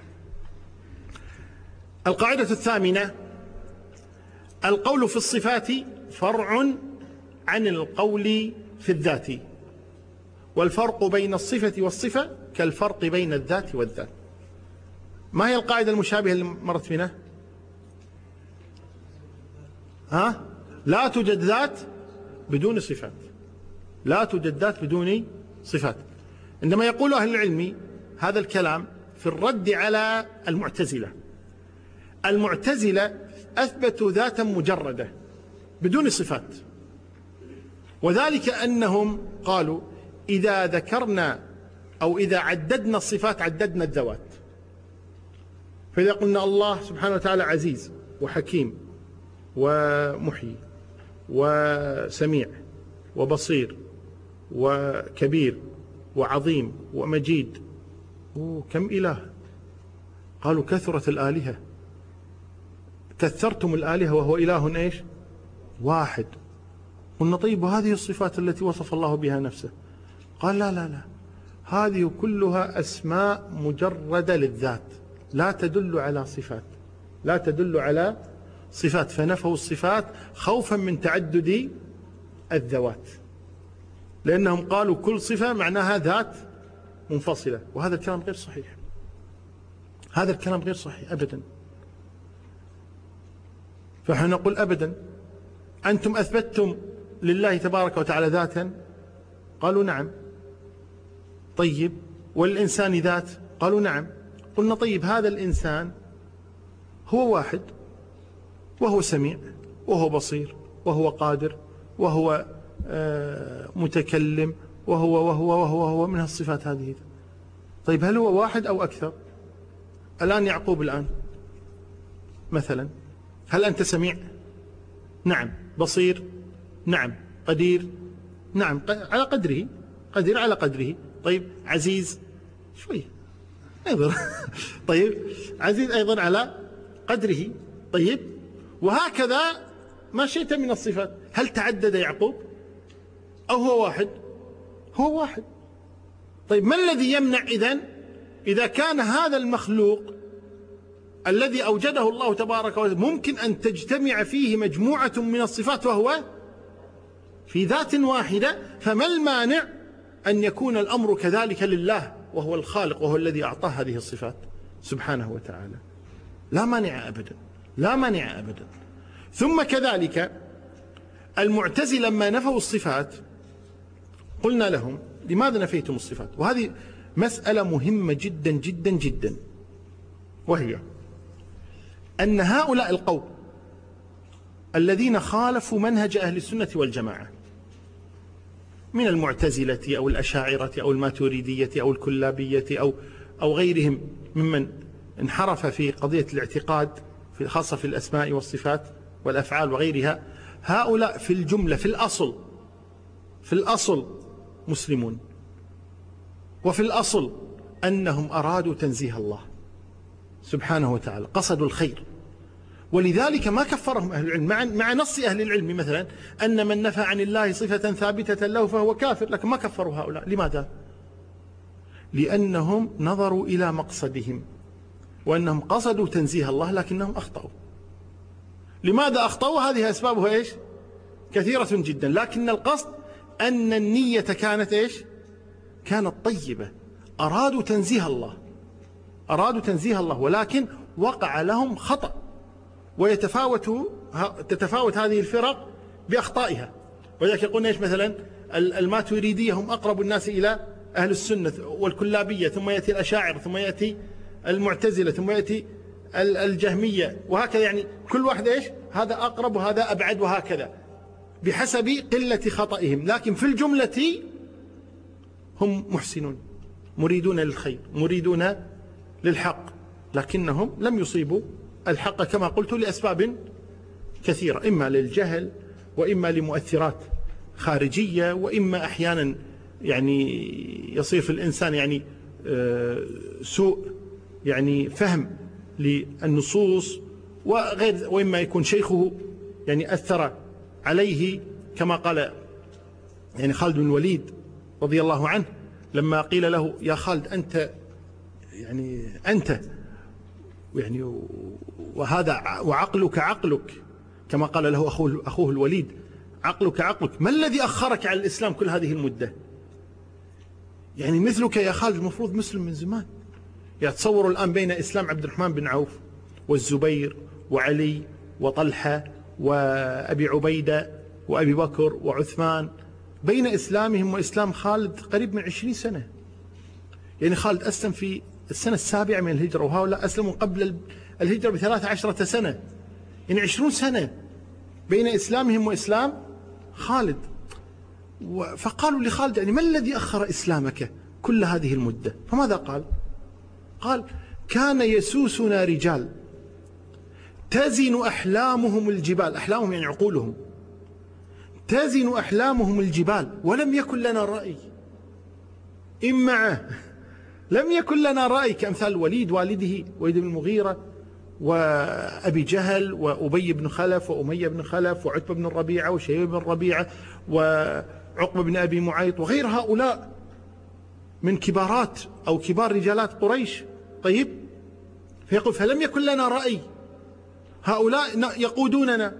القاعدة الثامنة: القول في الصفات فرع عن القول في الذات، والفرق بين الصفة والصفة كالفرق بين الذات والذات. ما هي القاعدة المشابهة اللي مرت بنا؟ لا توجد ذات بدون صفات، لا توجد ذات بدون صفات. عندما يقول أهل العلم هذا الكلام في الرد على المعتزلة، المعتزلة أثبتوا ذاتا مجردة بدون صفات، وذلك أنهم قالوا إذا ذكرنا أو إذا عددنا الصفات عددنا الذوات. فإذا قلنا الله سبحانه وتعالى عزيز وحكيم ومحيي وسميع وبصير وكبير وعظيم ومجيد، كم إله؟ قالوا كثرت الآلهة، كثرتم الآلهة وهو إله إيش؟ واحد. قلنا طيب وهذه الصفات التي وصف الله بها نفسه؟ قال لا لا لا، هذه كلها أسماء مجردة للذات، لا تدل على صفات، لا تدل على صفات. فنفوا الصفات خوفا من تعدد الذوات، لأنهم قالوا كل صفة معناها ذات منفصلة، وهذا الكلام غير صحيح، هذا الكلام غير صحيح أبدا. فنحن نقول أبدا، أنتم أثبتتم لله تبارك وتعالى ذاتا؟ قالوا نعم. طيب والإنسان ذات؟ قالوا نعم. قلنا طيب هذا الإنسان هو واحد، وهو سميع وهو بصير وهو قادر وهو متكلم وهو من الصفات هذه. طيب هل هو واحد أو أكثر؟ الآن يعقوب الآن مثلا، هل أنت سميع؟ نعم. بصير؟ نعم. قدير؟ نعم على قدره، قدير على قدره. طيب عزيز؟ شوي أيضا طيب عزيز أيضا على قدره. طيب وهكذا ما شئت من الصفات. هل تعدد يعقوب أو هو واحد؟ هو واحد. طيب ما الذي يمنع إذا كان هذا المخلوق الذي أوجده الله تبارك وتعالى ممكن أن تجتمع فيه مجموعة من الصفات وهو في ذات واحدة، فما المانع أن يكون الأمر كذلك لله وهو الخالق وهو الذي أعطاه هذه الصفات سبحانه وتعالى؟ لا مانع أبدا، لا مانع أبدا. ثم كذلك المعتزلة لما نفوا الصفات قلنا لهم لماذا نفيتم الصفات؟ وهذه مسألة مهمة جدا جدا جدا، وهي أن هؤلاء القوم الذين خالفوا منهج أهل السنة والجماعة من المعتزلة أو الأشاعرة أو الماتريدية أو الكلابية أو غيرهم ممن انحرف في قضية الاعتقاد خاصة في الأسماء والصفات والأفعال وغيرها، هؤلاء في الجملة في الأصل مسلمون، وفي الأصل أنهم أرادوا تنزيه الله سبحانه وتعالى، قصدوا الخير. ولذلك ما كفرهم أهل العلم مع نص أهل العلم مثلا أن من نفى عن الله صفة ثابتة له فهو كافر، لكن ما كفروا هؤلاء. لماذا؟ لأنهم نظروا إلى مقصدهم وأنهم قصدوا تنزيه الله لكنهم أخطأوا. لماذا أخطأوا؟ هذه أسبابها إيش؟ كثيرة جدا، لكن القصد أن النية كانت إيش؟ كانت طيبة، أرادوا تنزيه الله، أرادوا تنزيه الله، ولكن وقع لهم خطأ. تتفاوت هذه الفرق بأخطائها. ولذلك يقولون إيش مثلا الماتريدية هم أقرب الناس إلى أهل السنة، والكلابية، ثم يأتي الأشاعر، ثم يأتي المعتزلة، ثم يأتي الجهمية، وهكذا. يعني كل واحد إيش؟ هذا أقرب وهذا أبعد، وهكذا بحسب قلة خطئهم. لكن في الجملة هم محسنون، مريدون للخير، مريدون للحق، لكنهم لم يصيبوا الحق كما قلت لأسباب كثيرة، إما للجهل، وإما لمؤثرات خارجية، وإما أحيانا يعني يصير في الإنسان يعني سوء يعني فهم للنصوص وغير، وإما يكون شيخه يعني أثر عليه، كما قال يعني خالد بن الوليد رضي الله عنه لما قيل له يا خالد أنت يعني وهذا وعقلك عقلك، كما قال له أخوه الوليد عقلك عقلك، ما الذي أخرك على الإسلام كل هذه المدة؟ يعني مثلك يا خالد المفروض مسلم من زمان. يعني تصوروا الآن بين إسلام عبد الرحمن بن عوف والزبير وعلي وطلحة وأبي عبيدة وأبي بكر وعثمان، بين إسلامهم وإسلام خالد قريب من 20 سنة. يعني خالد أسلم في السنة 7 من الهجرة، وهؤلاء أسلموا قبل الهجرة ب13 سنة. يعني 20 سنة بين إسلامهم وإسلام خالد. فقالوا لخالد يعني ما الذي أخر إسلامك كل هذه المدة؟ فماذا قال؟ قال كان يسوسنا رجال تزن أحلامهم الجبال، أحلامهم يعني عقولهم، تزن أحلامهم الجبال ولم يكن لنا رأي. إن معه لم يكن لنا رأي، كأمثال وليد والده، وليد بن المغيرة، وأبي جهل، وأبي بن خلف، وأمية بن خلف، وعتبة بن الربيعة، وشيبة بن الربيعة، وعقبة بن أبي معيط، وغير هؤلاء من كبارات أو كبار رجالات قريش. طيب، فيقول فلم يكن لنا رأي، هؤلاء يقودوننا.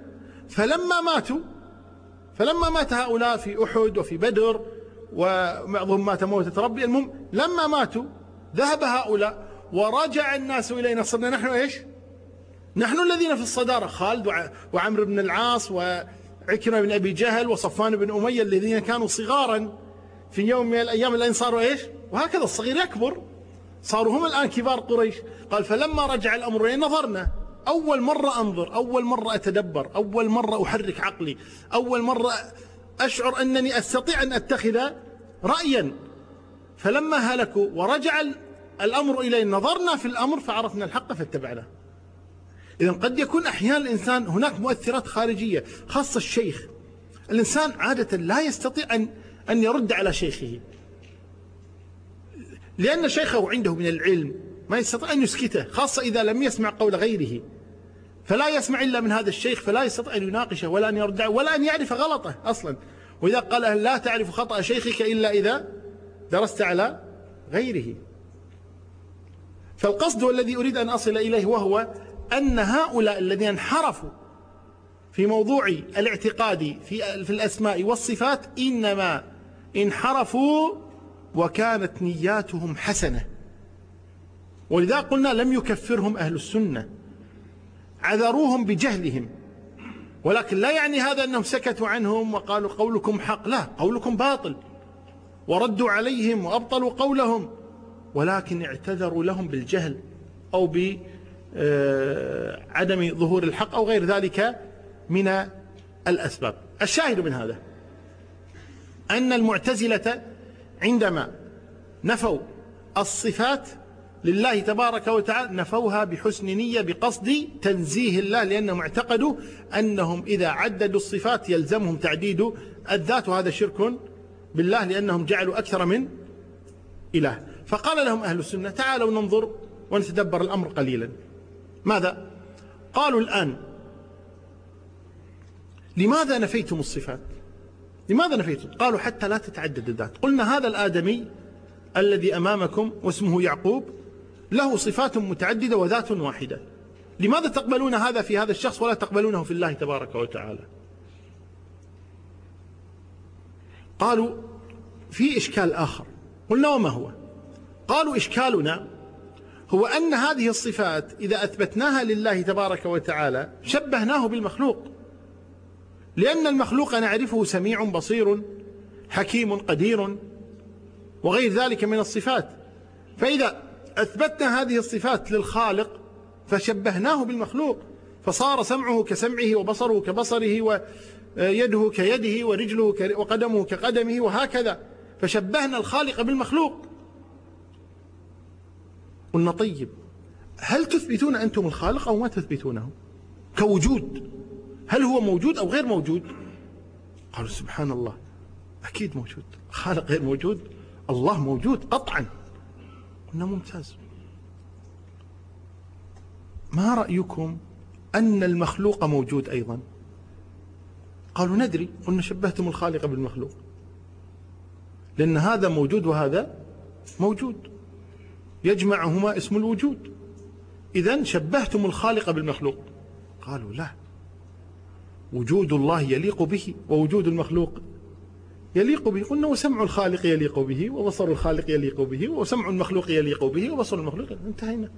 فلما مات هؤلاء في أحد وفي بدر، وبعضهم مات موتة ربي، المهم لما ماتوا ذهب هؤلاء ورجع الناس إلينا، صرنا نحن إيش؟ نحن الذين في الصدارة، خالد وعمرو بن العاص وعكرمة بن أبي جهل وصفوان بن أمية الذين كانوا صغارا في يوم من الأيام، الآن صاروا إيش؟ وهكذا الصغير يكبر، صاروا هم الآن كبار قريش. قال فلما رجع الأمر إلينا نظرنا، أول مرة أنظر، أول مرة أتدبر، أول مرة أحرك عقلي، أول مرة أشعر أنني أستطيع أن أتخذ رأيا. فلما هلكوا ورجع الأمر إلينا نظرنا في الأمر فعرفنا الحق فاتبعناه. إذن قد يكون أحيانا الإنسان هناك مؤثرات خارجية، خاصة الشيخ. الإنسان عادة لا يستطيع أن يرد على شيخه، لأن شيخه عنده من العلم ما يستطيع أن يسكته، خاصة إذا لم يسمع قول غيره، فلا يسمع إلا من هذا الشيخ، فلا يستطيع أن يناقشه ولا أن يرد ولا أن يعرف غلطه أصلا. وإذا قال لا تعرف خطأ شيخك إلا إذا درست على غيره. فالقصد الذي أريد أن أصل إليه وهو أن هؤلاء الذين انحرفوا في موضوع الاعتقاد في الأسماء والصفات إنما انحرفوا وكانت نياتهم حسنة، ولذا قلنا لم يكفرهم أهل السنة، عذروهم بجهلهم، ولكن لا يعني هذا أنهم سكتوا عنهم وقالوا قولكم حق، لا، قولكم باطل، وردوا عليهم وأبطلوا قولهم، ولكن اعتذروا لهم بالجهل أو بعدم ظهور الحق أو غير ذلك من الأسباب. الشاهد من هذا أن المعتزلة عندما نفوا الصفات لله تبارك وتعالى نفوها بحسن نية، بقصد تنزيه الله، لأنهم اعتقدوا أنهم إذا عددوا الصفات يلزمهم تعديد الذات، وهذا شرك بالله، لأنهم جعلوا أكثر من إله. فقال لهم أهل السنة تعالوا ننظر ونتدبر الأمر قليلا. ماذا؟ قالوا الآن لماذا نفيتم الصفات؟ لماذا نفيتم؟ قالوا حتى لا تتعدد الذات. قلنا هذا الآدمي الذي أمامكم واسمه يعقوب له صفات متعددة وذات واحدة، لماذا تقبلون هذا في هذا الشخص ولا تقبلونه في الله تبارك وتعالى؟ قالوا في إشكال آخر. قلنا وما هو؟ قالوا إشكالنا هو أن هذه الصفات إذا أثبتناها لله تبارك وتعالى شبهناه بالمخلوق، لأن المخلوق نعرفه سميع بصير حكيم قدير وغير ذلك من الصفات، فإذا أثبتنا هذه الصفات للخالق فشبهناه بالمخلوق، فصار سمعه كسمعه وبصره كبصره ويده كيده ورجله وقدمه كقدمه وهكذا، فشبهنا الخالق بالمخلوق. قلنا طيب هل تثبتون أنتم الخالق أو ما تثبتونه كوجود؟ هل هو موجود أو غير موجود؟ قالوا سبحان الله أكيد موجود، خالق غير موجود؟ الله موجود قطعا. قلنا ممتاز، ما رأيكم أن المخلوق موجود أيضا؟ قالوا ندري. قلنا شبهتم الخالق بالمخلوق، لأن هذا موجود وهذا موجود، يجمعهما اسم الوجود، إذن شبهتم الخالق بالمخلوق. قالوا لا، وجود الله يليق به ووجود المخلوق يليق به. قلنا وسمع الخالق يليق به وبصر الخالق يليق به وسمع المخلوق يليق به وبصر المخلوق. انتهينا.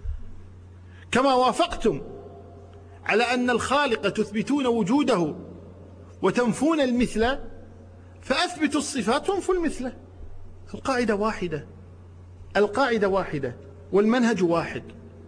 كما وافقتم على أن الخالق تثبتون وجوده وتنفون المثل فأثبتوا الصفات وانفوا المثل. القاعدة واحدة، القاعدة واحدة والمنهج واحد.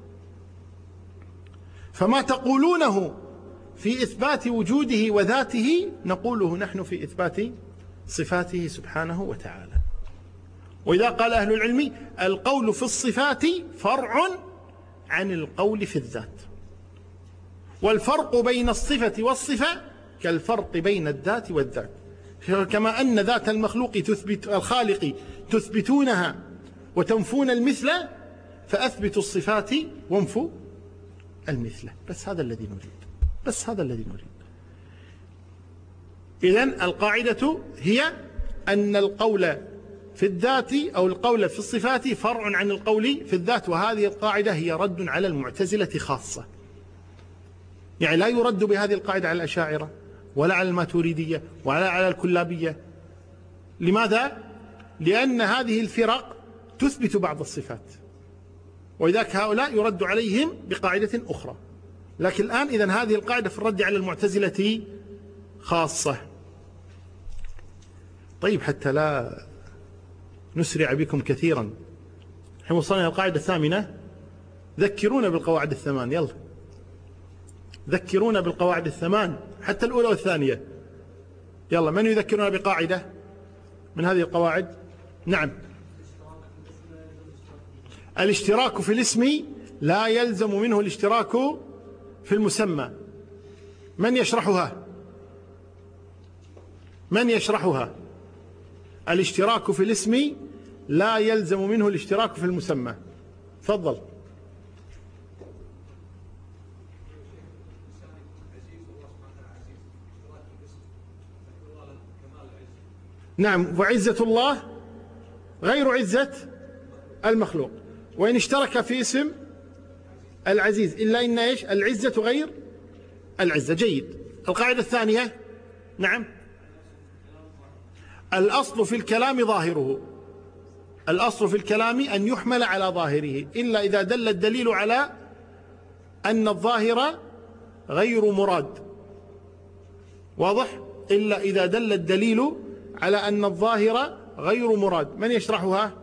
فما تقولونه في إثبات وجوده وذاته نقوله نحن في إثبات صفاته سبحانه وتعالى. وإذا قال أهل العلم القول في الصفات فرع عن القول في الذات، والفرق بين الصفة والصفة كالفرق بين الذات والذات. كما أن ذات المخلوق الخالق تثبتونها وتنفون المثل فأثبتوا الصفات وانفوا المثل. بس هذا الذي نريد، بس هذا الذي نريد. إذن القاعدة هي أن القول في الذات أو القول في الصفات فرع عن القول في الذات، وهذه القاعدة هي رد على المعتزلة خاصة. يعني لا يرد بهذه القاعدة على الأشاعرة ولا على الماتريدية ولا على الكلابية. لماذا؟ لأن هذه الفرق تثبت بعض الصفات، وإذاك هؤلاء يرد عليهم بقاعدة أخرى. لكن الآن إذن هذه القاعدة في الرد على المعتزلة خاصة. طيب حتى لا نسرع بكم كثيرا، نحن وصلنا إلى القاعدة الثامنة. ذكرونا بالقواعد الثمان، يلا ذكرونا بالقواعد الثمان حتى الأولى والثانية. يلا من يذكرنا بقاعدة من هذه القواعد؟ نعم. الاشتراك في الاسم لا يلزم منه الاشتراك في المسمى. من يشرحها؟ من يشرحها؟ الاشتراك في الاسم لا يلزم منه الاشتراك في المسمى. تفضل. نعم، وعزة الله غير عزة المخلوق، وإن اشترك في اسم العزيز إلا إن إيش؟ العزة غير العزة. جيد. القاعدة الثانية. نعم. الأصل في الكلام ظاهره، الأصل في الكلام أن يحمل على ظاهره إلا إذا دل الدليل على أن الظاهر غير مراد. واضح؟ إلا إذا دل الدليل على أن الظاهر غير مراد. من يشرحها؟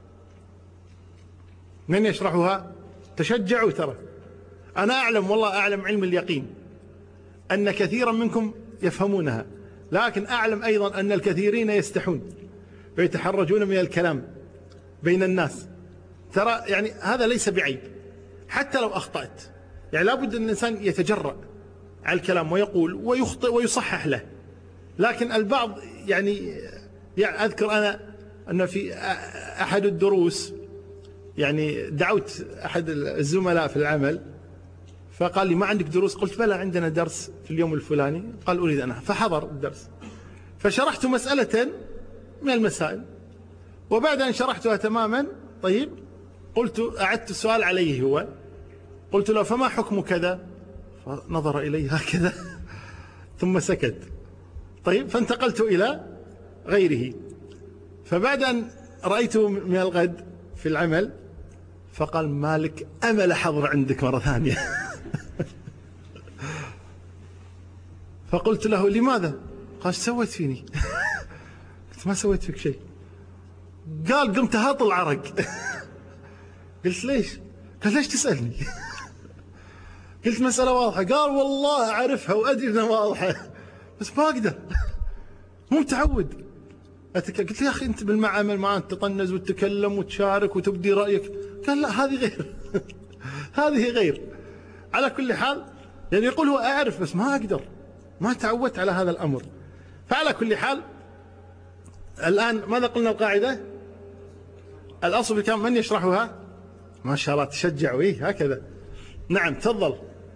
من يشرحها؟ تشجعوا، ترى أنا أعلم، والله أعلم علم اليقين أن كثيرا منكم يفهمونها، لكن أعلم أيضا أن الكثيرين يستحون ويتحرجون من الكلام بين الناس. ترى يعني هذا ليس بعيب حتى لو أخطأت، يعني لابد أن الإنسان يتجرأ على الكلام ويقول ويخطئ ويصحح له. لكن البعض يعني أذكر أنا أن في أحد الدروس يعني دعوت أحد الزملاء في العمل فقال لي: ما عندك دروس؟ قلت: بلى عندنا درس في اليوم الفلاني. قال: أريد أنا. فحضر الدرس، فشرحت مسألة من المسائل، وبعد أن شرحتها تماما طيب قلت أعدت السؤال عليه هو، قلت له: فما حكم كذا؟ فنظر إلي هكذا ثم سكت. طيب فانتقلت إلى غيره، فبعد أن رأيته من الغد في العمل فقال: مالك أمل حضر عندك مرة ثانية. فقلت له: لماذا؟ قال: سويت فيني؟ قلت: ما سويت فيك شيء. قال: قمت هاط العرق. قلت: ليش؟ قال: ليش تسألني؟ قلت: مسألة واضحة. قال: والله أعرفها وأدري أنها واضحة بس ما أقدر، مو متعود. قلت له: يا أخي أنت بالمعامل معاه تطنز وتتكلم وتشارك وتبدي رأيك. قال: لا، هذه غير. هذه غير. على كل حال يعني يقول هو أعرف بس ما أقدر، ما تعودت على هذا الأمر. فعلى كل حال الآن ماذا قلنا؟ القاعدة الأصل بكم؟ من يشرحها؟ ما شاء الله تشجعوا. إيه هكذا. نعم تفضل.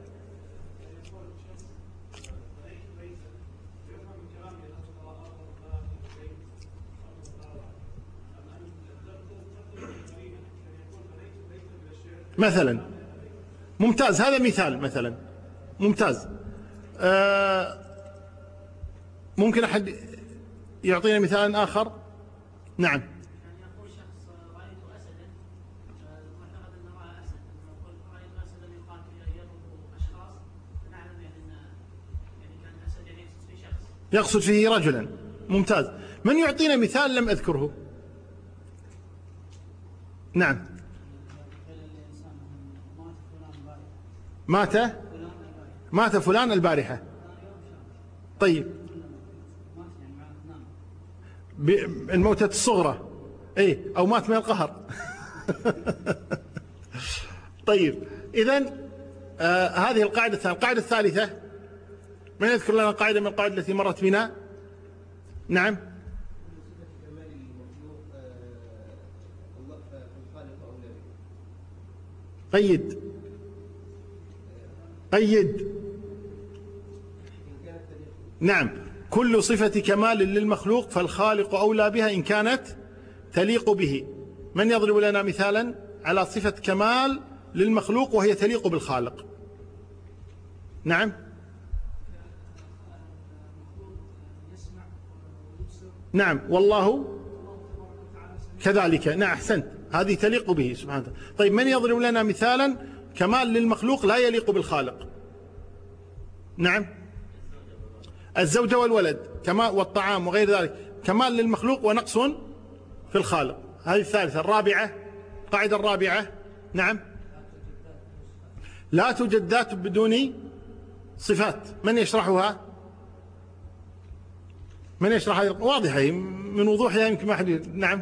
مثلا ممتاز، هذا مثال مثلا ممتاز. ممكن أحد يعطينا مثال آخر؟ نعم. يقول شخص: رأيت أسدا، معتقد أنه رأى أسد، رأيت أسدا يقاتل يضرب أشخاص، فنعلم يعني أن كان أسد يعني يقصد في شخص، يقصد فيه رجلا. ممتاز. من يعطينا مثال لم أذكره؟ نعم. مات فلان البارحة. طيب، الموتة الصغرى، اي، او مات من القهر. طيب، اذن هذه القاعدة الثانية. القاعدة الثالثة، من يذكر لنا قاعدة من القواعد التي مرت بنا؟ نعم. قيد. نعم. كل صفة كمال للمخلوق فالخالق أولى بها إن كانت تليق به. من يضرب لنا مثالا على صفة كمال للمخلوق وهي تليق بالخالق؟ نعم. نعم، والله كذلك. نعم، أحسنت، هذه تليق به سبحانه وتعالى. طيب، من يضرب لنا مثالا كمال للمخلوق لا يليق بالخالق؟ نعم. الزوجة والولد كمال، والطعام وغير ذلك، كمال للمخلوق ونقص في الخالق. هذه الثالثة. الرابعة، القاعدة الرابعة. نعم. لا توجد ذات بدون صفات. من يشرحها؟ من يشرح هذه؟ واضحة من وضوحها، يمكن ما حد. نعم.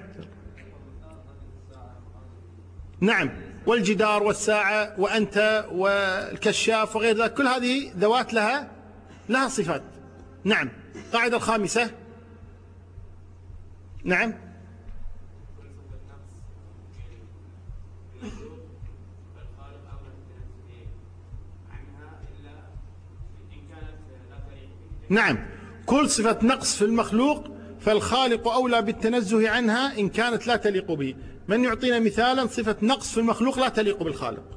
نعم، والجدار والساعة وأنت والكشاف وغير ذلك، كل هذه ذوات لها صفات. نعم. القاعدة الخامسة. نعم. نعم، كل صفة نقص في المخلوق فالخالق أولى بالتنزه عنها إن كانت لا تليق به. من يعطينا مثالا صفة نقص في المخلوق لا تليق بالخالق؟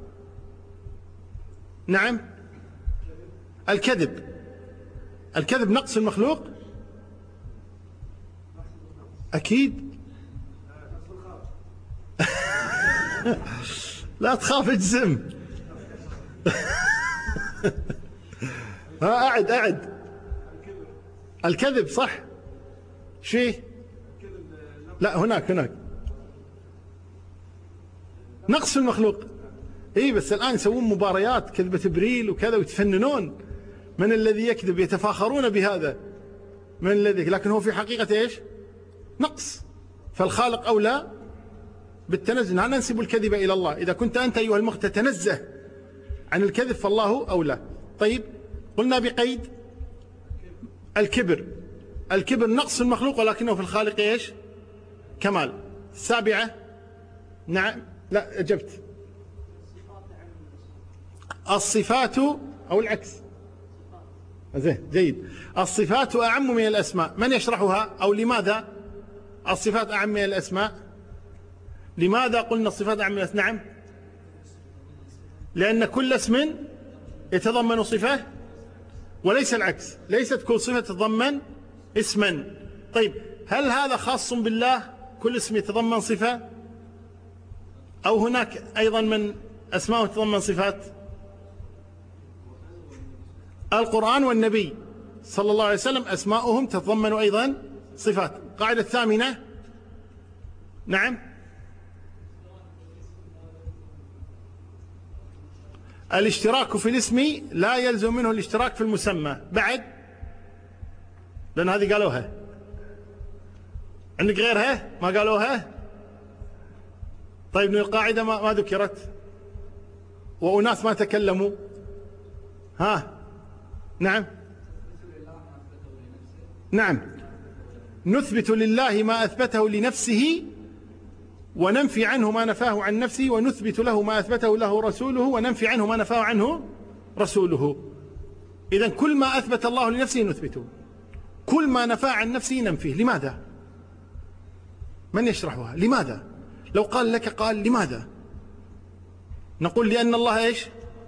نعم. الكذب نقص في المخلوق؟ أكيد. لا تخاف، اجزم. أعد. الكذب صح. شيء؟ لا، هناك نقص في المخلوق. اي، بس الآن يسوون مباريات كذبة ابريل وكذا ويتفننون من الذي يكذب، يتفاخرون بهذا من الذي، لكن هو في حقيقة ايش؟ نقص. فالخالق أولى بالتنزه. لا ننسب الكذب إلى الله. إذا كنت أنت أيها المخ تتنزه عن الكذب فالله أولى. طيب، قلنا بقيد الكبر نقص في المخلوق ولكنه في الخالق ايش؟ كمال. السابعة. نعم. لا، أجبت. الصفات أو العكس. زين، جيد. الصفات أعم من الأسماء. من يشرحها؟ أو لماذا الصفات أعم من الأسماء؟ لماذا قلنا الصفات أعم من الأسماء؟ نعم. لأن كل اسم يتضمن صفة وليس العكس. ليست كل صفة تتضمن اسما. طيب، هل هذا خاص بالله كل اسم يتضمن صفة، أو هناك أيضا من أسماء تتضمن صفات؟ القرآن والنبي صلى الله عليه وسلم أسماؤهم تتضمن أيضا صفات. القاعدة الثامنة. نعم. الاشتراك في الاسم لا يلزم منه الاشتراك في المسمى. بعد، لأن هذه قالوها. عندك غيرها ما قالوها؟ طيب، القاعدة ما ذكرت وأناس ما تكلموا. نعم. نعم، نثبت لله ما أثبته لنفسه وننفي عنه ما نفاه عن نفسه، ونثبت له ما أثبته له رسوله وننفي عنه ما نفاه عنه رسوله. إذن كل ما أثبت الله لنفسه نثبته، كل ما نفى عن نفسه ننفيه. لماذا؟ من يشرحها؟ لماذا؟ لو قال لك قال لماذا؟ نقول لأن الله إيش؟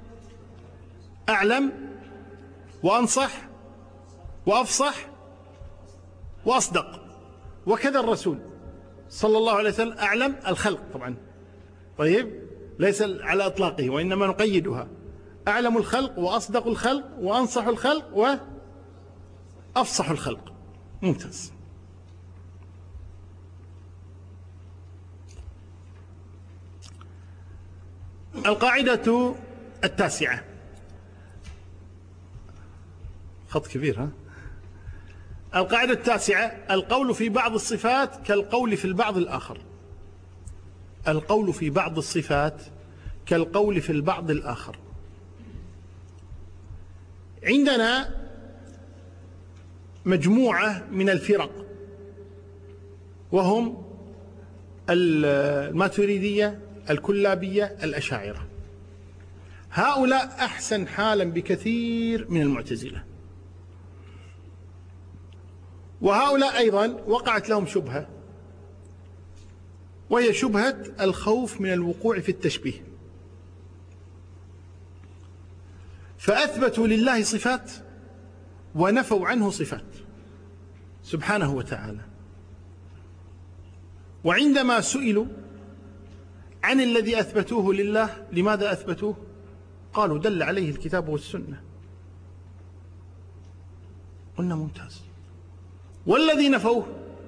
أعلم وأنصح وأفصح وأصدق، وكذا الرسول صلى الله عليه وسلم أعلم الخلق طبعا. طيب، ليس على إطلاقه وإنما نقيدها. أعلم الخلق وأصدق الخلق وأنصح الخلق أفصح الخلق. ممتاز. القاعدة التاسعة، خط كبير ها. القاعدة التاسعة: القول في بعض الصفات كالقول في البعض الآخر. القول في بعض الصفات كالقول في البعض الآخر. عندنا مجموعة من الفرق وهم الماتريدية، الكلابية، الأشاعرة. هؤلاء أحسن حالا بكثير من المعتزلة، وهؤلاء أيضا وقعت لهم شبهة، وهي شبهة الخوف من الوقوع في التشبيه، فأثبتوا لله صفات ونفوا عنه صفات سبحانه وتعالى. وعندما سئلوا عن الذي أثبتوه لله لماذا أثبتوه، قالوا دل عليه الكتاب والسنة. قلنا ممتاز. والذي نفوه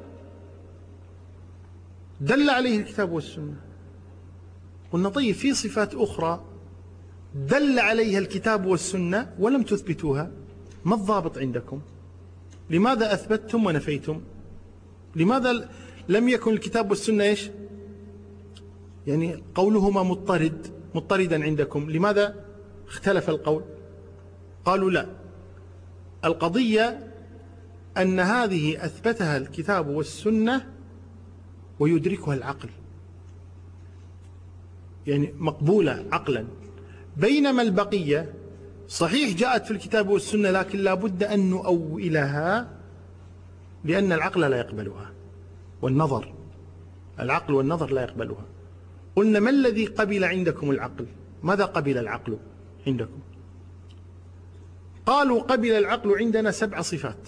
دل عليه الكتاب والسنة. قلنا طيب في صفات أخرى دل عليها الكتاب والسنة ولم تثبتوها، ما الضابط عندكم؟ لماذا أثبتتم ونفيتم؟ لماذا لم يكن الكتاب والسنة إيش؟ يعني قولهما مضطردا عندكم، لماذا اختلف القول؟ قالوا لا، القضية أن هذه أثبتها الكتاب والسنة ويدركها العقل، يعني مقبولة عقلا، بينما البقية صحيح جاءت في الكتاب والسنة لكن لا بد أن نؤولها لأن العقل لا يقبلها، والنظر، العقل والنظر لا يقبلها. قلنا ما الذي قبل عندكم العقل؟ ماذا قبل العقل عندكم؟ قالوا قبل العقل عندنا 7 صفات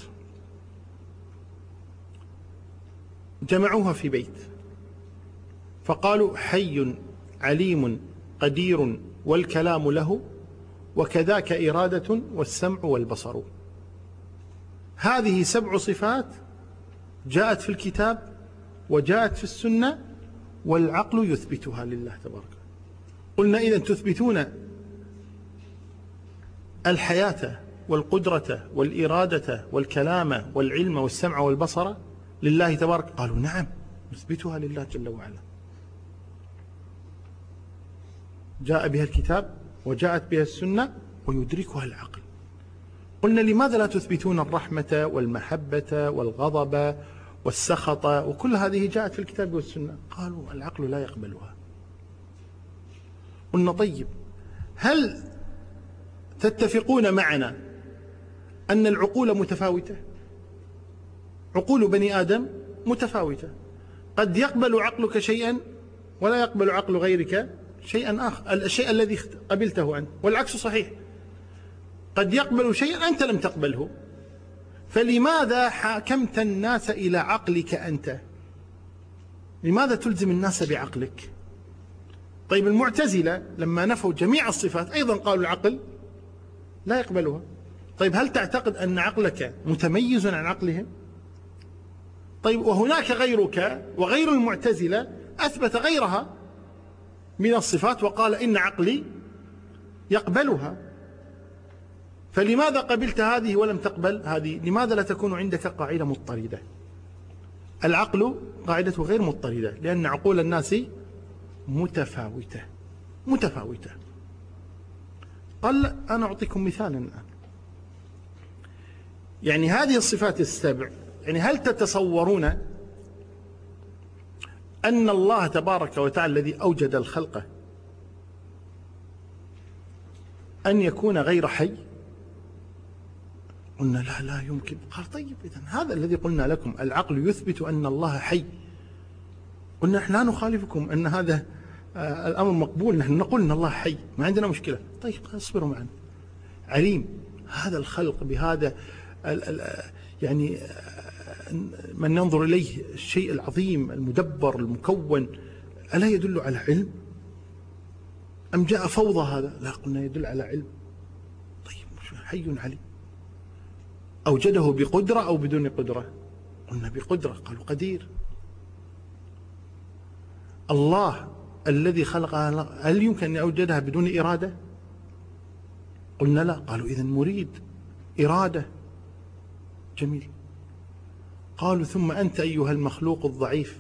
جمعوها في بيت، فقالوا حي عليم قدير والكلام له وكذاك إرادة والسمع والبصر. هذه 7 صفات جاءت في الكتاب وجاءت في السنة والعقل يثبتها لله تبارك. قلنا إذن تثبتون الحياة والقدرة والإرادة والكلام والعلم والسمع والبصر لله تبارك؟ قالوا نعم نثبتها لله جل وعلا، جاء بها الكتاب وجاءت بها السنة ويدركها العقل. قلنا لماذا لا تثبتون الرحمة والمحبة والغضب والسخط وكل هذه جاءت في الكتاب والسنة؟ قالوا العقل لا يقبلها. قلنا طيب هل تتفقون معنا أن العقول متفاوتة؟ عقول بني آدم متفاوتة، قد يقبل عقلك شيئا ولا يقبل عقل غيرك شيئا آخر، الشيء الذي قبلته أنت، والعكس صحيح، قد يقبل شيئا أنت لم تقبله. فلماذا حاكمت الناس إلى عقلك أنت؟ لماذا تلزم الناس بعقلك؟ طيب المعتزلة لما نفوا جميع الصفات أيضا قالوا العقل لا يقبلها. طيب هل تعتقد أن عقلك متميز عن عقلهم؟ طيب وهناك غيرك وغير المعتزلة أثبت غيرها من الصفات وقال إن عقلي يقبلها، فلماذا قبلت هذه ولم تقبل هذه؟ لماذا لا تكون عندك قاعدة مضطردة؟ العقل قاعدته غير مضطردة لأن عقول الناس متفاوتة. قال أنا أعطيكم مثالا الآن، يعني هذه الصفات ال7، يعني هل تتصورون أن الله تبارك وتعالى الذي أوجد الخلق أن يكون غير حي؟ قلنا لا يمكن. قال طيب إذن هذا الذي قلنا لكم العقل يثبت أن الله حي، قلنا نحن لا نخالفكم أن هذا الأمر مقبول، نحن نقول أن الله حي ما عندنا مشكلة. طيب اصبروا معنا. عليم، هذا الخلق بهذا يعني من ينظر إليه الشيء العظيم المدبر المكون ألا يدل على علم؟ أم جاء فوضى هذا؟ لا، قلنا يدل على علم. طيب حي عليم. أوجده بقدرة أو بدون قدرة؟ قلنا بقدرة. قالوا قدير. الله الذي خلقها هل يمكن أن يوجدها بدون إرادة؟ قلنا لا. قالوا إذن مريد، إرادة. جميل. قالوا ثم أنت أيها المخلوق الضعيف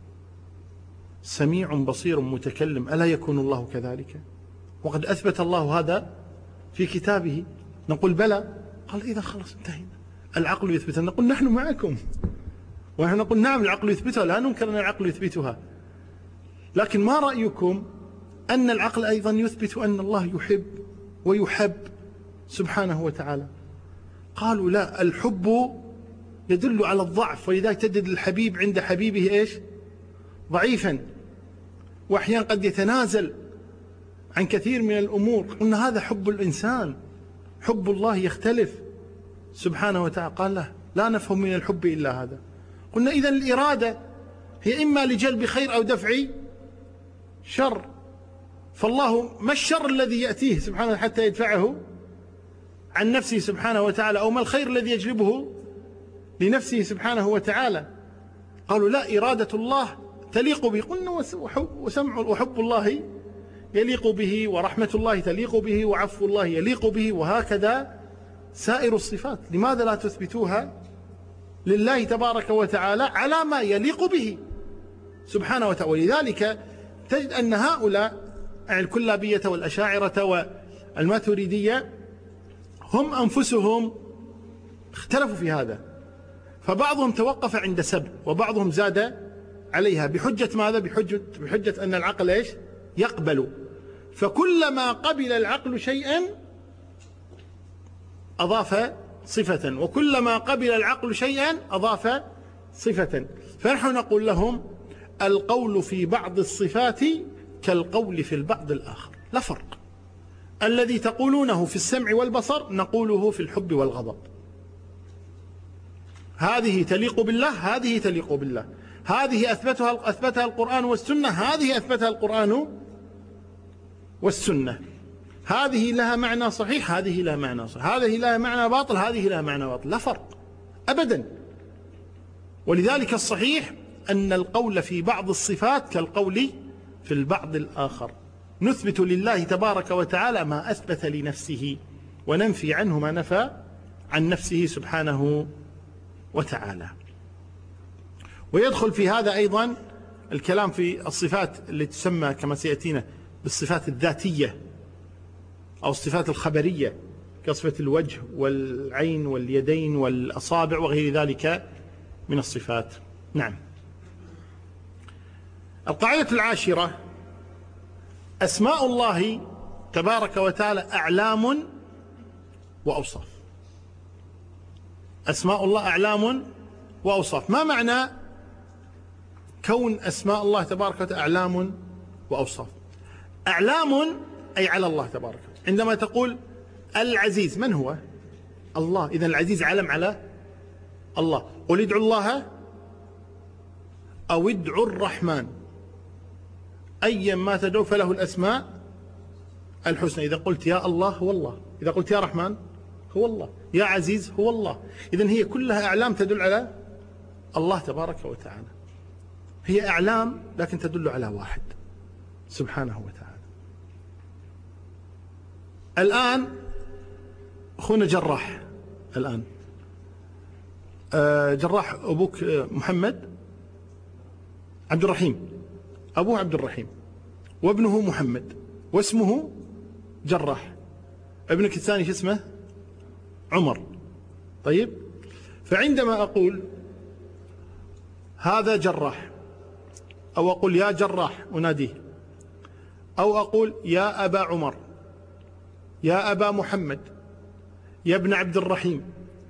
سميع بصير متكلم، ألا يكون الله كذلك؟ وقد أثبت الله هذا في كتابه. نقول بلى. قال إذا خلص انتهينا، العقل يثبتها. نقول نحن معكم، ونحن نقول نعم العقل يثبتها، لا ننكر أن العقل يثبتها، لكن ما رأيكم أن العقل أيضا يثبت أن الله يحب ويحب سبحانه وتعالى؟ قالوا لا، الحب يدل على الضعف، ولذلك تجد الحبيب عند حبيبه إيش؟ ضعيفا، وأحيانا قد يتنازل عن كثير من الأمور. قلنا هذا حب الإنسان، حب الله يختلف سبحانه وتعالى. قال لا نفهم من الحب إلا هذا. قلنا إذن الإرادة هي إما لجلب خير أو دفع شر، فالله ما الشر الذي يأتيه سبحانه حتى يدفعه عن نفسه سبحانه وتعالى، أو ما الخير الذي يجلبه لنفسه سبحانه وتعالى؟ قالوا لا، إرادة الله تليق به. قلنا وسمع وحب الله يليق به، ورحمة الله تليق به، وعفو الله يليق به، وهكذا سائر الصفات. لماذا لا تثبتوها لله تبارك وتعالى على ما يليق به سبحانه وتعالى؟ ولذلك تجد أن هؤلاء الكلابية والأشاعرة والماتريدية هم أنفسهم اختلفوا في هذا، فبعضهم توقف عند سبع، وبعضهم زاد عليها بحجة ماذا؟ بحجة أن العقل إيش؟ يقبل، فكلما قبل العقل شيئا أضاف صفة، وكلما قبل العقل شيئا أضاف صفة. فنحن نقول لهم القول في بعض الصفات كالقول في البعض الآخر، لا فرق. الذي تقولونه في السمع والبصر نقوله في الحب والغضب. هذه تليق بالله، هذه تليق بالله، هذه أثبتها القرآن والسنة، هذه أثبتها القرآن والسنة، هذه لها معنى صحيح، هذه لها معنى صحيح، هذه لها معنى باطل، هذه لها معنى باطل، لا فرق أبدا. ولذلك الصحيح أن القول في بعض الصفات كالقول في البعض الآخر. نثبت لله تبارك وتعالى ما أثبت لنفسه، وننفي عنه ما نفى عن نفسه سبحانه وتعالى. ويدخل في هذا أيضا الكلام في الصفات اللي تسمى كما سيأتينا بالصفات الذاتية أو الصفات الخبرية، كصفة الوجه والعين واليدين والأصابع وغير ذلك من الصفات. نعم. القاعدة العاشرة: أسماء الله تبارك وتعالى أعلام وأوصاف. أسماء الله أعلام وأوصاف. ما معنى كون أسماء الله تبارك وتعالى أعلام وأوصاف؟ أعلام أي على الله تبارك وتعالى. عندما تقول العزيز، من هو؟ الله. إذن العزيز علم على الله. قل ادعوا الله أو ادعوا الرحمن أيا ما تدعو فله الأسماء الحسنى. إذا قلت يا الله هو الله، إذا قلت يا رحمن هو الله، يا عزيز هو الله. إذن هي كلها أعلام تدل على الله تبارك وتعالى. هي أعلام لكن تدل على واحد سبحانه وتعالى. الآن أخونا جراح، الآن جراح أبوك محمد عبد الرحيم، أبوه عبد الرحيم وابنه محمد واسمه جراح، ابنك الثاني شو اسمه؟ عمر. طيب، فعندما أقول هذا جراح، أو أقول يا جراح أناديه، أو أقول يا أبا عمر، يا أبا محمد، يا ابن عبد الرحيم.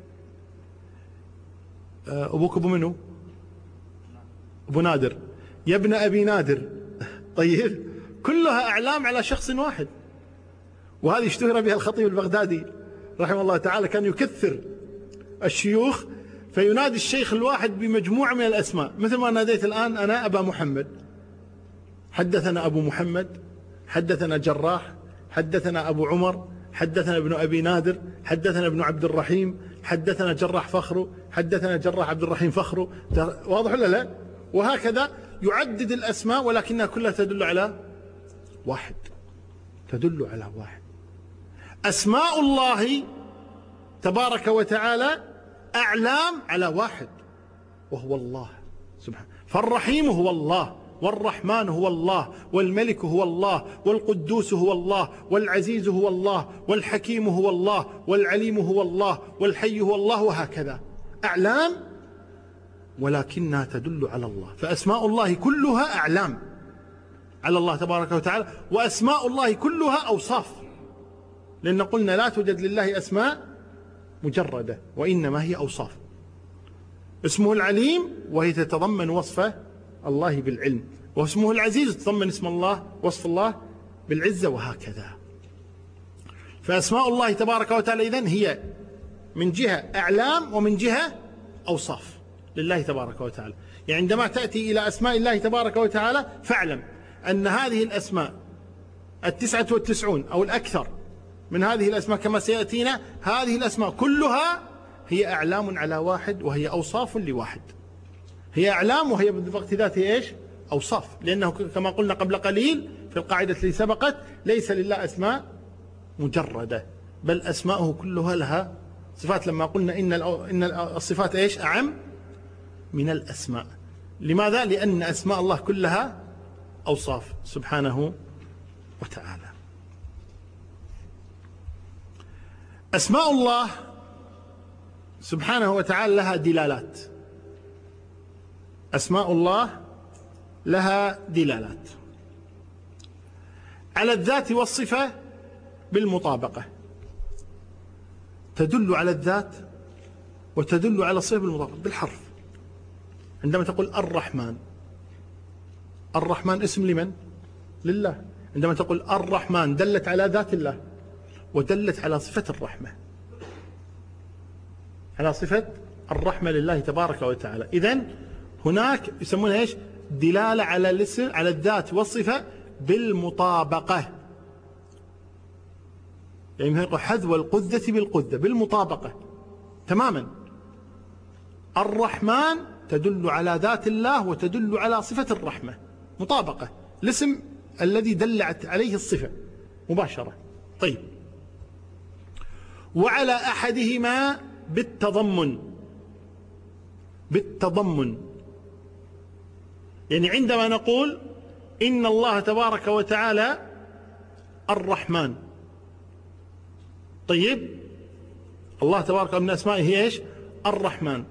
أبوك أبو منو؟ أبو نادر. يا ابن أبي نادر. طيب، كلها أعلام على شخص واحد. وهذه اشتهر بها الخطيب البغدادي رحمه الله تعالى، كان يكثر الشيوخ فينادي الشيخ الواحد بمجموعة من الأسماء، مثل ما ناديت الآن أنا أبا محمد، حدثنا أبو محمد، حدثنا جراح، حدثنا أبو عمر، حدثنا ابن أبي نادر، حدثنا ابن عبد الرحيم، حدثنا جراح فخر، حدثنا جراح عبد الرحيم فخر. واضح ولا لا؟ وهكذا يعدد الأسماء ولكنها كلها تدل على واحد، تدل على واحد. أسماء الله تبارك وتعالى أعلام على واحد وهو الله سبحانه. فالرحيم هو الله، والرحمن هو الله، والملك هو الله، والقدوس هو الله، والعزيز هو الله، والحكيم هو الله، والعليم هو الله، والحي هو الله، وهكذا أعلام ولكنها تدل على الله. فأسماء الله كلها أعلام على الله تبارك وتعالى، وأسماء الله كلها أوصاف، لأن قلنا لا توجد لله أسماء مجردة وإنما هي أوصاف. اسمه العليم وهي تتضمن وصف الله بالعلم، واسمه العزيز تتضمن اسم الله وصف الله بالعزة، وهكذا. فأسماء الله تبارك وتعالى إذن هي من جهة أعلام ومن جهة أوصاف لله تبارك وتعالى. يعني عندما تأتي إلى أسماء الله تبارك وتعالى فاعلم أن هذه الأسماء 99 أو الأكثر من هذه الأسماء كما سيأتينا، هذه الأسماء كلها هي أعلام على واحد وهي أوصاف لواحد. هي أعلام وهي بوقت ذاتها إيش؟ أوصاف، لأنه كما قلنا قبل قليل في القاعدة التي سبقت ليس لله أسماء مجردة، بل أسماءه كلها لها صفات. لما قلنا إن الصفات إيش؟ أعم من الأسماء. لماذا؟ لأن أسماء الله كلها أوصاف سبحانه وتعالى. أسماء الله سبحانه وتعالى لها دلالات. أسماء الله لها دلالات على الذات والصفة بالمطابقة، تدل على الذات وتدل على الصفة بالمطابقة بالحرف. عندما تقول الرحمن، الرحمن اسم لمن؟ لله. عندما تقول الرحمن دلت على ذات الله ودلت على صفة الرحمة، على صفة الرحمة لله تبارك وتعالى. إذن هناك يسمونها إيش؟ دلالة على الاسم، على الذات والصفة بالمطابقة. يعني حذو القذة بالقذة بالمطابقة تماما. الرحمن تدل على ذات الله وتدل على صفة الرحمة، مطابقة الاسم الذي دلت عليه الصفة مباشرة. طيب، وعلى أحدهما بالتضمن. بالتضمن يعني عندما نقول إن الله تبارك وتعالى الرحمن، طيب الله تبارك من أسمائه هي إيش؟ الرحمن.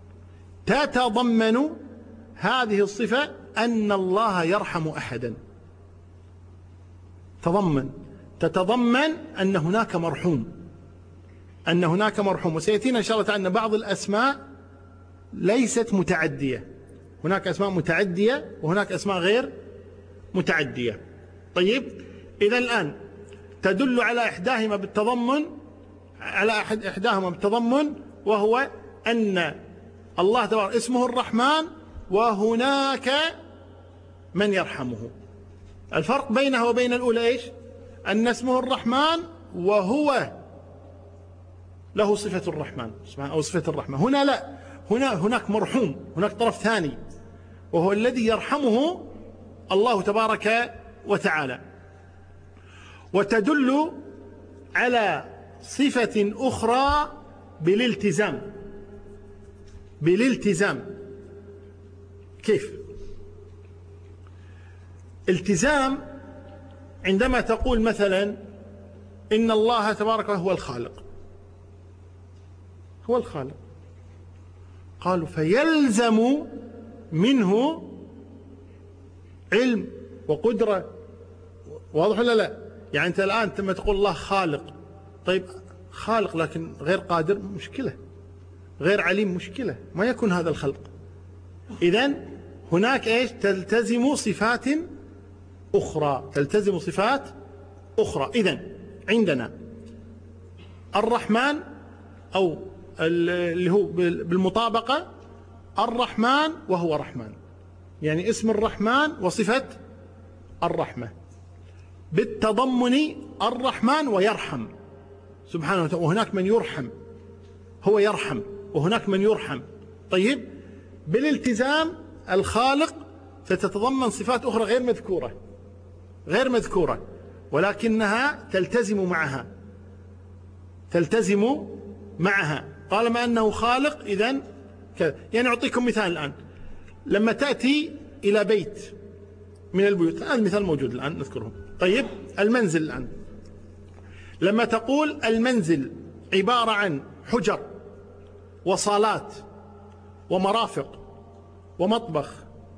تتضمن هذه الصفة أن الله يرحم أحدا. تتضمن أن هناك مرحوم، أن هناك مرحوم. وسيأتينا إن شاء الله تعالى أن بعض الأسماء ليست متعدية، هناك أسماء متعدية وهناك أسماء غير متعدية. طيب، إذا الآن تدل على إحداهما بالتضمن، على إحداهما بالتضمن، وهو أن الله تبارك اسمه الرحمن وهناك من يرحمه. الفرق بينها وبين الأولى إيش؟ أن اسمه الرحمن وهو له صفة الرحمن أو صفة الرحمة. هنا لا، هناك مرحوم، هناك طرف ثاني وهو الذي يرحمه الله تبارك وتعالى. وتدل على صفة أخرى بالالتزام. كيف؟ التزام عندما تقول مثلا إن الله تبارك هو الخالق، هو الخالق، قالوا فيلزم منه علم وقدرة. واضح ولا لا؟ يعني أنت الآن لما تقول الله خالق، طيب خالق لكن غير قادر، مشكلة. غير عليم، مشكلة. ما يكون هذا الخلق. إذن هناك إيش؟ تلتزم صفات أخرى، تلتزم صفات أخرى. إذن عندنا الرحمن أو اللي هو بالمطابقة الرحمن وهو رحمن، يعني اسم الرحمن وصفة الرحمة. بالتضمن الرحمن ويرحم، سبحانه وتعالى، وهناك من يرحم، هو يرحم وهناك من يرحم. طيب، بالالتزام الخالق ستتضمن صفات أخرى غير مذكورة ولكنها تلتزم معها طالما أنه خالق. إذن يعني أعطيكم مثال الآن، لما تأتي إلى بيت من البيوت، هذا المثال موجود الآن نذكره. طيب، المنزل الآن، لما تقول المنزل عبارة عن حجر وصالات ومرافق ومطبخ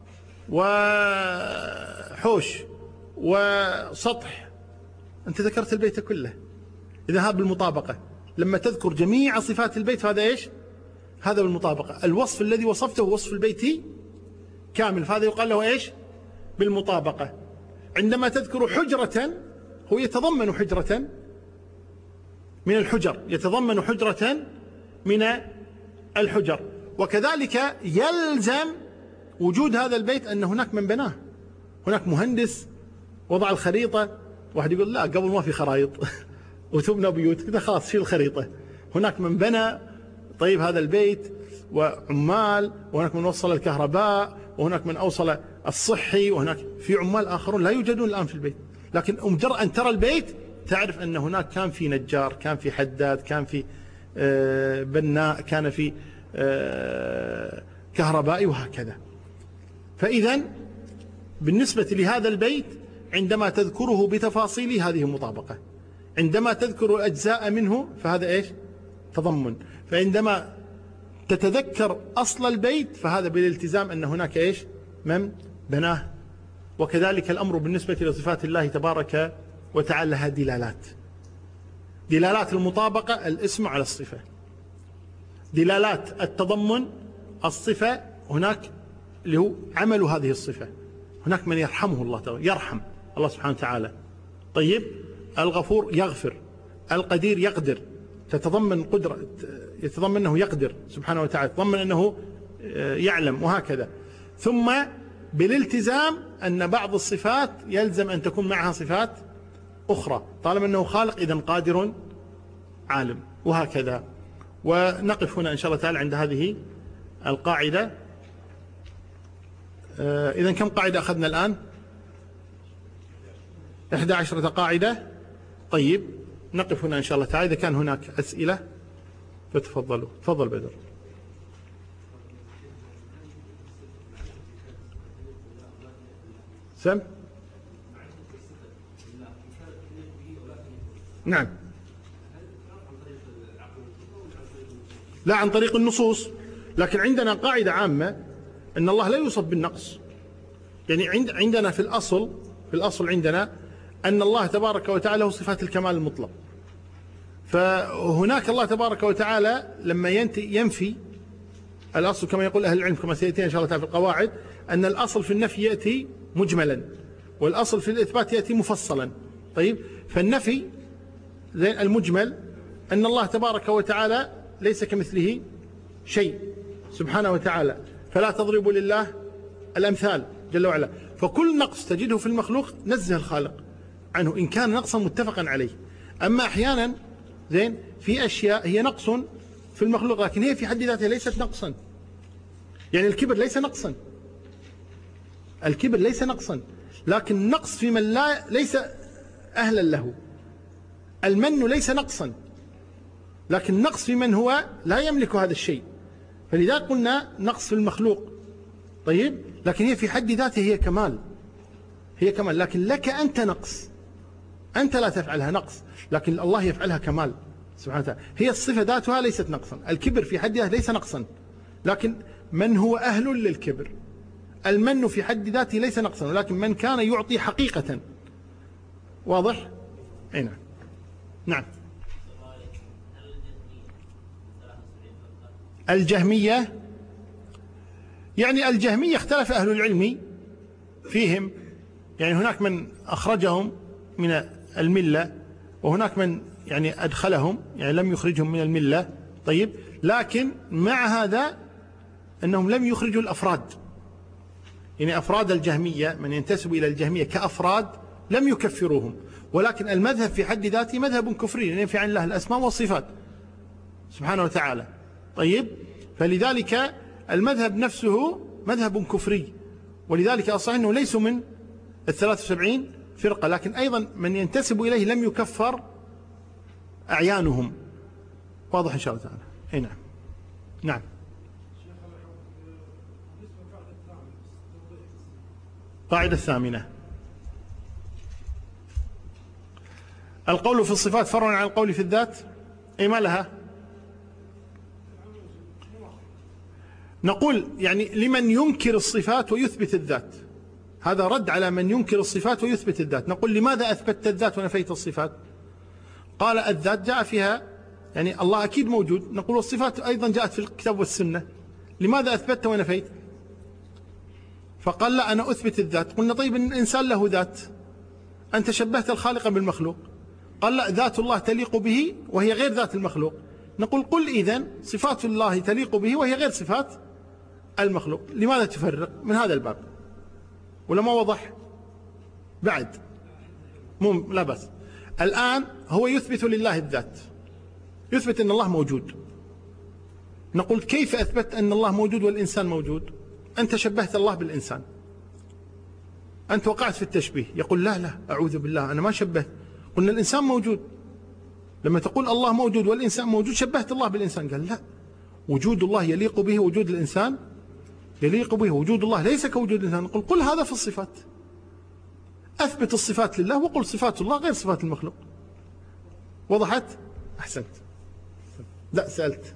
وحوش وسطح، أنت ذكرت البيت كله. إذا هذا بالمطابقة، لما تذكر جميع صفات البيت فهذا إيش؟ هذا بالمطابقة. الوصف الذي وصفته وصف البيت كامل، فهذا يقال له إيش؟ بالمطابقة. عندما تذكر حجرة، هو يتضمن حجرة من الحجر، يتضمن حجرة من الحجر. وكذلك يلزم وجود هذا البيت أن هناك من بناه، هناك مهندس وضع الخريطة. واحد يقول لا، قبل ما في خرائط وتبنى بيوت كذا، خلاص شيل الخريطة. هناك من بنى طيب هذا البيت وعمال، وهناك من وصل الكهرباء، وهناك من أوصل الصحي، وهناك في عمال آخرون لا يوجدون الآن في البيت. لكن مجرد أن ترى البيت تعرف أن هناك كان في نجار، كان في حداد، كان في بناء، كان في كهربائي، وهكذا. فإذا بالنسبة لهذا البيت عندما تذكره بتفاصيله هذه مطابقة، عندما تذكر أجزاء منه فهذا إيش؟ تضمن. فعندما تتذكر أصل البيت فهذا بالالتزام أن هناك إيش؟ من بناه. وكذلك الأمر بالنسبة لصفات الله تبارك وتعالى، لها دلالات المطابقة، الاسم على الصفة، دلالات التضمن الصفة، هناك اللي هو عمل هذه الصفة. هناك من يرحمه الله تعالى، يرحم الله سبحانه وتعالى. طيب، الغفور يغفر، القدير يقدر، تتضمن قدرة، يتضمن أنه يقدر سبحانه وتعالى، يتضمن أنه يعلم، وهكذا. ثم بالالتزام أن بعض الصفات يلزم أن تكون معها صفات أخرى، طالما أنه خالق إذن قادر عالم، وهكذا. ونقف هنا إن شاء الله تعالى عند هذه القاعدة. إذن كم قاعدة أخذنا الآن؟ 11 قاعدة. طيب، نقف هنا إن شاء الله تعالى. إذا كان هناك أسئلة فتفضلوا. تفضل بدر. سم. نعم. لا، عن طريق النصوص، لكن عندنا قاعدة عامة أن الله لا يوصف بالنقص. يعني عندنا في الأصل عندنا أن الله تبارك وتعالى له صفات الكمال المطلق. فهناك الله تبارك وتعالى لما ينفي، الأصل كما يقول أهل العلم كما سيأتي إن شاء الله تعالى في القواعد، أن الأصل في النفي يأتي مجملا، والأصل في الإثبات يأتي مفصلا. طيب، فالنفي زين المجمل أن الله تبارك وتعالى ليس كمثله شيء سبحانه وتعالى، فلا تضربوا لله الأمثال جل وعلا. فكل نقص تجده في المخلوق نزه الخالق عنه إن كان نقصا متفقا عليه. أما أحيانا زين في أشياء هي نقص في المخلوق لكن هي في حد ذاتها ليست نقصا. يعني الكبر ليس نقصا، الكبر ليس نقصا، لكن نقص في من ليس أهلا له. المن ليس نقصا، لكن نقص في من هو لا يملك هذا الشيء. فلذلك قلنا نقص في المخلوق. طيب، لكن هي في حد ذاتها هي كمال، هي كمال. لكن لك أنت نقص، أنت لا تفعلها نقص، لكن الله يفعلها كمال سبحانه وتعالى. هي الصفة ذاتها ليست نقصا. الكبر في حد ذاته ليس نقصا، لكن من هو أهل للكبر. المن في حد ذاته ليس نقصا، ولكن من كان يعطي حقيقة. واضح؟ أي نعم. نعم. الجهمية، يعني الجهمية اختلف أهل العلم فيهم، يعني هناك من أخرجهم من الملة، وهناك من يعني أدخلهم، يعني لم يخرجهم من الملة. طيب، لكن مع هذا أنهم لم يخرجوا الأفراد، يعني أفراد الجهمية من ينتسب إلى الجهمية كأفراد لم يكفروهم، ولكن المذهب في حد ذاته مذهب كفري، لأن ينفي عن الله الأسماء والصفات سبحانه وتعالى. طيب، فلذلك المذهب نفسه مذهب كفري، ولذلك الصحيح أنه ليسوا من 73 فرقة، لكن أيضا من ينتسب إليه لم يكفر أعيانهم. واضح إن شاء الله تعالى. أي نعم. نعم. قاعدة الثامنة: القول في الصفات فرع عن القول في الذات. أي ما لها؟ نقول يعني لمن ينكر الصفات ويثبت الذات، هذا رد على من ينكر الصفات ويثبت الذات. نقول لماذا أثبتت الذات ونفيت الصفات؟ قال الذات جاء فيها يعني الله أكيد موجود، نقول والصفات أيضا جاءت في الكتاب والسنة، لماذا أثبتت ونفيت؟ فقال لا أنا أثبت الذات. قلنا طيب الإنسان له ذات، أنت شبهت الخالق بالمخلوق. قال لا، ذات الله تليق به وهي غير ذات المخلوق. نقول قل إذن صفات الله تليق به وهي غير صفات المخلوق، لماذا تفرق؟ من هذا الباب. ولا ما وضح بعد؟ لا بس. الآن هو يثبت لله الذات، يثبت أن الله موجود. نقول كيف أثبت أن الله موجود والإنسان موجود؟ أنت شبهت الله بالإنسان، أنت وقعت في التشبيه. يقول لا أعوذ بالله، أنا ما شبهت، قلنا الإنسان موجود. لما تقول الله موجود والإنسان موجود شبهت الله بالإنسان. قال لا، وجود الله يليق به، وجود الإنسان يليق به، وجود الله ليس كوجود الإنسان. نقول قل هذا في الصفات، أثبت الصفات لله وقل صفات الله غير صفات المخلوق. وضحت؟ أحسنت. لا سألت.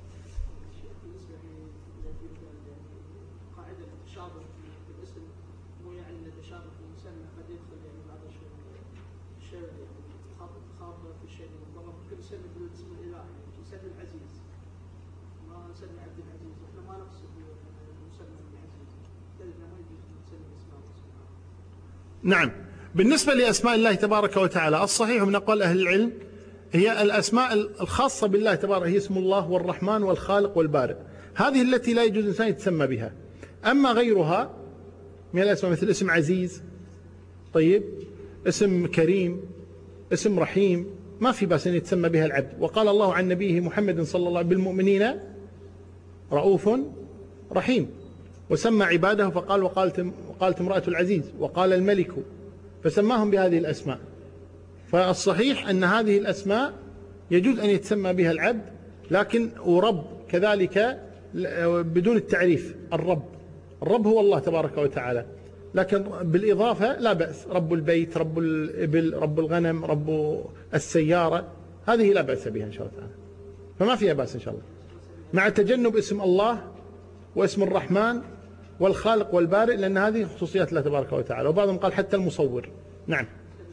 نعم. بالنسبة لأسماء الله تبارك وتعالى الصحيح من أقوال أهل العلم هي الأسماء الخاصة بالله تبارك، هي اسم الله والرحمن والخالق والبارئ، هذه التي لا يجوز الإنسان يتسمى بها. أما غيرها من الأسماء مثل اسم عزيز، طيب، اسم كريم، اسم رحيم، ما في بأس أن يتسمى بها العبد. وقال الله عن نبيه محمد صلى الله عليه وسلم بالمؤمنين رؤوف رحيم، وسمى عباده فقال وقالت امرأة العزيز، وقال الملك، فسماهم بهذه الأسماء. فالصحيح أن هذه الأسماء يجوز أن يتسمى بها العبد، لكن ورب كذلك بدون التعريف. الرب هو الله تبارك وتعالى، لكن بالإضافة لا بأس. رب البيت، رب الإبل، رب الغنم، رب السيارة، هذه لا بأس بها إن شاء الله تعالى، فما فيها بأس إن شاء الله، مع تجنب اسم الله واسم الرحمن والخالق والبارئ، لأن هذه خصوصيات الله تبارك وتعالى. وبعضهم قال حتى المصور. نعم.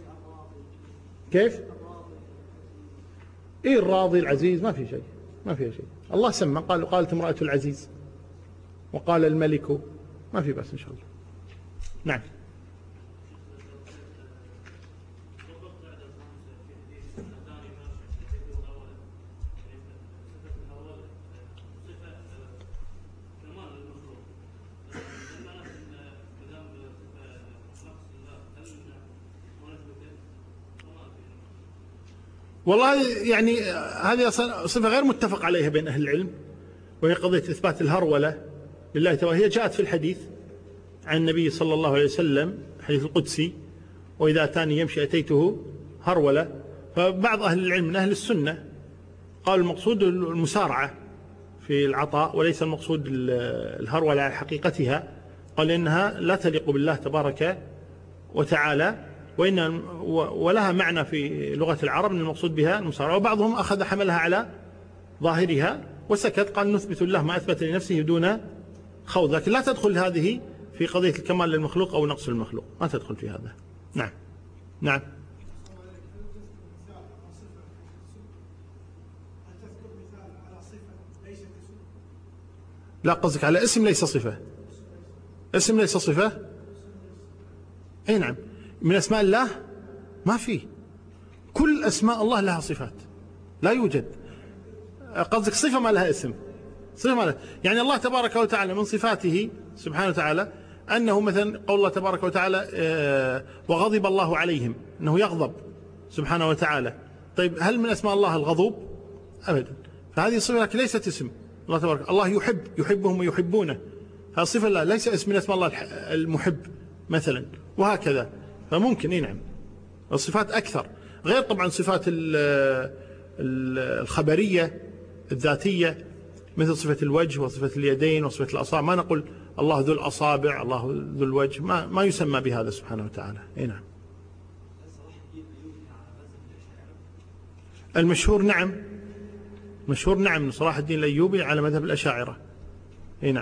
كيف؟ إيه الراضي العزيز، ما في شيء، ما فيها شيء. الله سمى، قالت امرأة العزيز، وقال الملك، ما في بس إن شاء الله. نعم. والله يعني هذه صفة غير متفق عليها بين أهل العلم، وهي قضية إثبات الهرولة لله تعالى. هي جاءت في الحديث عن النبي صلى الله عليه وسلم، الحديث القدسي: وإذا أتاني يمشي أتيته هرولة. فبعض أهل العلم من أهل السنة قالوا المقصود المسارعة في العطاء، وليس المقصود الهرولة على حقيقتها، قال إنها لا تليق بالله تبارك وتعالى، ولها معنى في لغة العرب أن المقصود بها المسارعة. وبعضهم أخذ حملها على ظاهرها وسكت، قال نثبت الله ما أثبت لنفسه دون خوض، لكن لا تدخل هذه في قضية الكمال للمخلوق أو نقص المخلوق، ما تدخل في هذا. نعم. نعم. لا، قصدك على اسم ليس صفة. اسم ليس صفة. أي نعم. من أسماء الله ما فيه، كل أسماء الله لها صفات، لا يوجد. قصدك صفة ما لها اسم، صفة ما لها. يعني الله تبارك وتعالى من صفاته سبحانه وتعالى أنه مثلا قول الله تبارك وتعالى وغضب الله عليهم، أنه يغضب سبحانه وتعالى. طيب هل من أسماء الله الغضوب؟ أبدا. فهذه صفة لكن ليست اسم الله تبارك. الله يحبهم ويحبونه، هذا صفة لا ليس اسم من أسماء الله المحب مثلا، وهكذا. فممكن نعم الصفات أكثر، غير طبعا صفات الخبرية الذاتية مثل صفة الوجه وصفة اليدين وصفة الأصابع. ما نقول الله ذو الأصابع، الله ذو الوجه، ما يسمى بهذا سبحانه وتعالى. نعم. المشهور نعم، مشهور نعم صلاح الدين الأيوبي على مذهب الأشاعرة. نعم.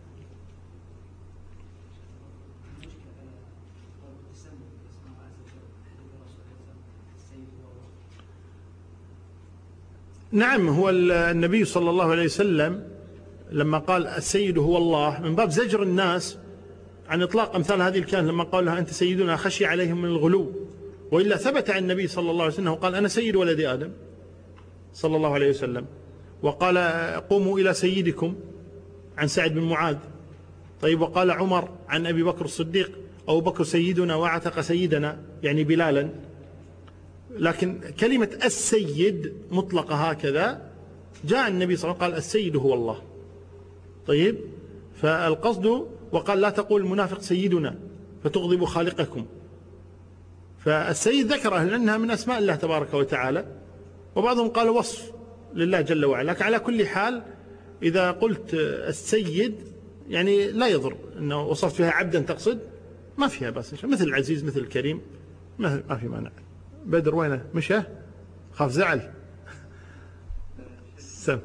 نعم، هو النبي صلى الله عليه وسلم لما قال السيد هو الله من باب زجر الناس عن إطلاق أمثال هذه الكلمة، لما قال لها أنت سيدنا خشي عليهم من الغلو. وإلا ثبت عن النبي صلى الله عليه وسلم وقال أنا سيد ولد آدم صلى الله عليه وسلم. وقال قوموا إلى سيدكم عن سعد بن معاذ. طيب وقال عمر عن أبي بكر الصديق أبو بكر سيدنا واعتق سيدنا، يعني بلالا. لكن كلمة السيد مطلقة هكذا جاء النبي صلى الله عليه وسلم قال السيد هو الله. طيب فالقصد وقال لا تقول المنافق سيدنا فتغضب خالقكم. فالسيد ذكره لأنها من أسماء الله تبارك وتعالى، وبعضهم قال وصف لله جل وعلا. لكن على كل حال إذا قلت السيد يعني لا يضر أنه وصفت فيها عبدا تقصد، ما فيها بس، مثل العزيز مثل الكريم ما في مانع. بدر وينه مشى؟ خاف زعل. سم.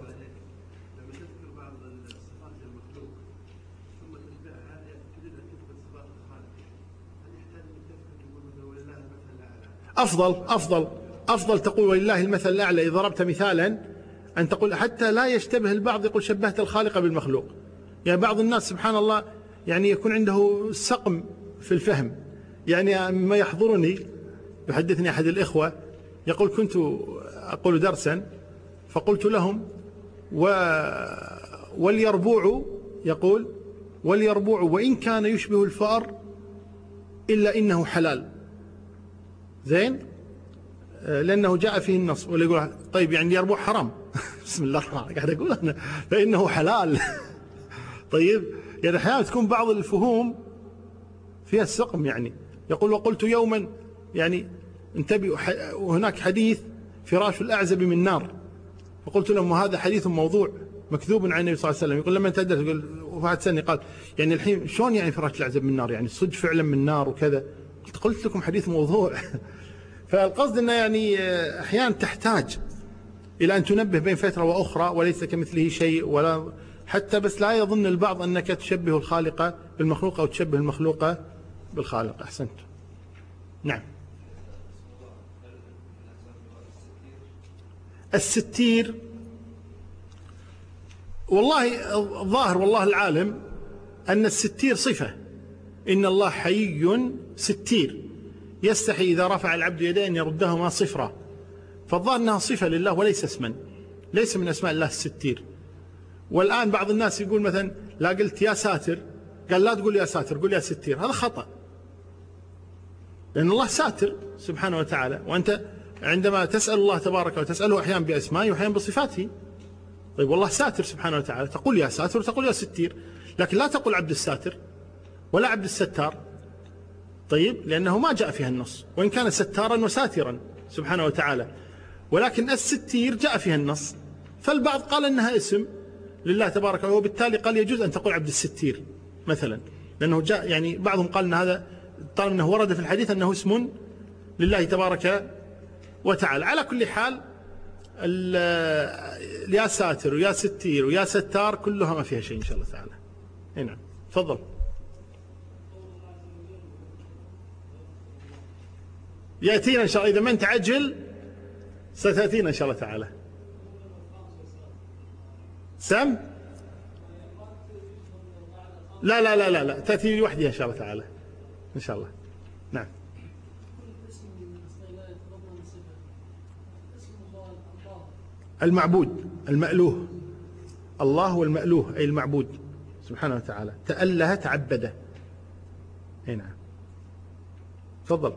أفضل تقول ولله المثل الأعلى. إذا ضربت مثالا أن تقول حتى لا يشتبه البعض يقول شبهت الخالق بالمخلوق. يعني بعض الناس سبحان الله يعني يكون عنده سقم في الفهم. يعني ما يحضرني يحدثني أحد الإخوة يقول كنت أقول درسا فقلت لهم واليربوع، يقول واليربوع وإن كان يشبه الفأر إلا إنه حلال. زين، لأنه جاء فيه النص. ولا يقول طيب يعني اليربوع حرام. بسم الله الرحمن الرحيم، قاعد أقول أنا فإنه حلال. طيب يعني أحيانا تكون بعض الفهوم فيها السقم. يعني يقول وقلت يوما يعني انتبهوا وهناك حديث فراش الأعزب من نار، فقلت لهم وهذا حديث موضوع مكذوب عن النبي صلى الله عليه وسلم. يقول لما انتدت يقول وفات سنة قال يعني الحين شلون يعني فراش الأعزب من نار، يعني صدق فعلا من نار وكذا. قلت لكم حديث موضوع. فالقصد أنه يعني أحيانا تحتاج إلى أن تنبه بين فترة وأخرى وليس كمثله شيء، ولا حتى بس لا يظن البعض أنك تشبه الخالق بالمخلوق أو تشبه المخلوق بالخالق. أحسنت. نعم. الستير والله الظاهر والله العالم أن الستير صفة. إن الله حيي ستير يستحي إذا رفع العبد يديه أن يردهما صفرا. فالظاهر أنها صفة لله وليس اسما، ليس من أسماء الله الستير. والآن بعض الناس يقول مثلا لا قلت يا ساتر، قال لا تقول يا ساتر قل يا ستير. هذا خطأ، لأن الله ساتر سبحانه وتعالى، وأنت عندما تسأل الله تبارك وتسأله أحيانا بأسمائه وأحيانا بصفاته. طيب والله ساتر سبحانه وتعالى، تقول يا ساتر وتقول يا ستير، لكن لا تقول عبد الساتر ولا عبد الستار. طيب لأنه ما جاء فيها النص، وإن كان ستارا وساترا سبحانه وتعالى، ولكن الستير جاء فيها النص. فالبعض قال أنها اسم لله تبارك وتعالى، وبالتالي قال يجوز أن تقول عبد الستير مثلا، لأنه جاء يعني بعضهم قال أن هذا طالما أنه ورد في الحديث أنه اسم لله تبارك وتعالى. على كل حال يا ساتر ويا ستير ويا ستار كلها ما فيها شيء إن شاء الله تعالى. نعم تفضل. يأتينا إن شاء الله إذا ما انت عجل ستأتينا إن شاء الله تعالى. سم لا تأتي لوحدها إن شاء الله تعالى إن شاء الله. نعم. المعبود المألوه، الله هو المألوه أي المعبود سبحانه وتعالى. تأله تعبده اي نعم. تفضل.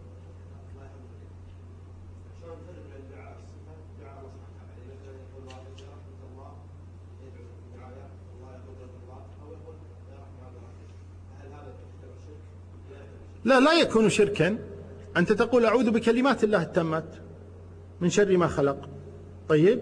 لا يكون شركا. أنت تقول أعوذ بكلمات الله التامات من شر ما خلق. طيب،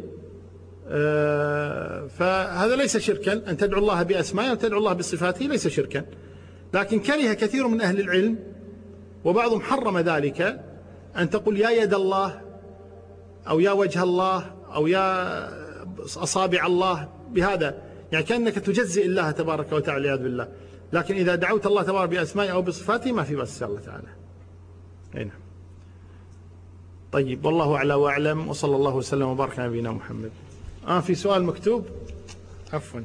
فهذا ليس شركا. أن تدعو الله بأسمائه وتدعو الله بصفاته ليس شركا، لكن كره كثير من أهل العلم وبعضهم حرم ذلك أن تقول يا يد الله أو يا وجه الله أو يا أصابع الله، بهذا يعني كأنك تجزئ الله تبارك وتعالى والعياذ بالله. لكن إذا دعوت الله تبارك بأسمائه أو بصفاته ما في بأس إن شاء الله تعالى. أي نعم. طيب، والله أعلى وأعلم، وصلى الله وسلم وبارك على نبينا محمد. في سؤال مكتوب، عفوا.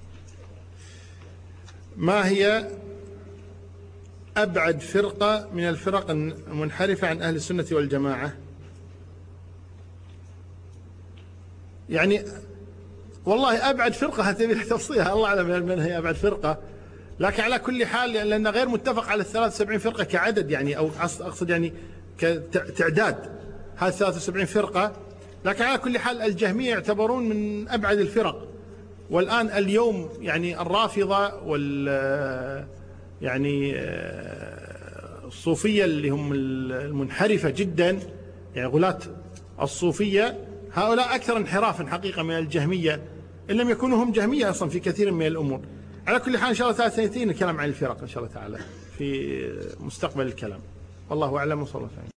ما هي أبعد فرقة من الفرق المنحرفة عن أهل السنة والجماعة؟ يعني والله أبعد فرقة هتبي تفصيلها، الله أعلم من هي أبعد فرقة، لكن على كل حال لأن غير متفق على 73 فرقة كعدد يعني، أو أقصد يعني كتعداد هذه 73 فرقة، لكن على كل حال الجهمية يعتبرون من أبعد الفرق. والآن اليوم يعني الرافضة يعني الصوفية اللي هم المنحرفة جدا، يعني غلاة الصوفية، هؤلاء أكثر انحرافا حقيقة من الجهمية، إن لم يكونوا هم جهمية أصلا في كثير من الأمور. على كل حال إن شاء الله 3 سنتين الكلام عن الفرق إن شاء الله تعالى في مستقبل الكلام. والله أعلم، وصلى الله عليه وسلم.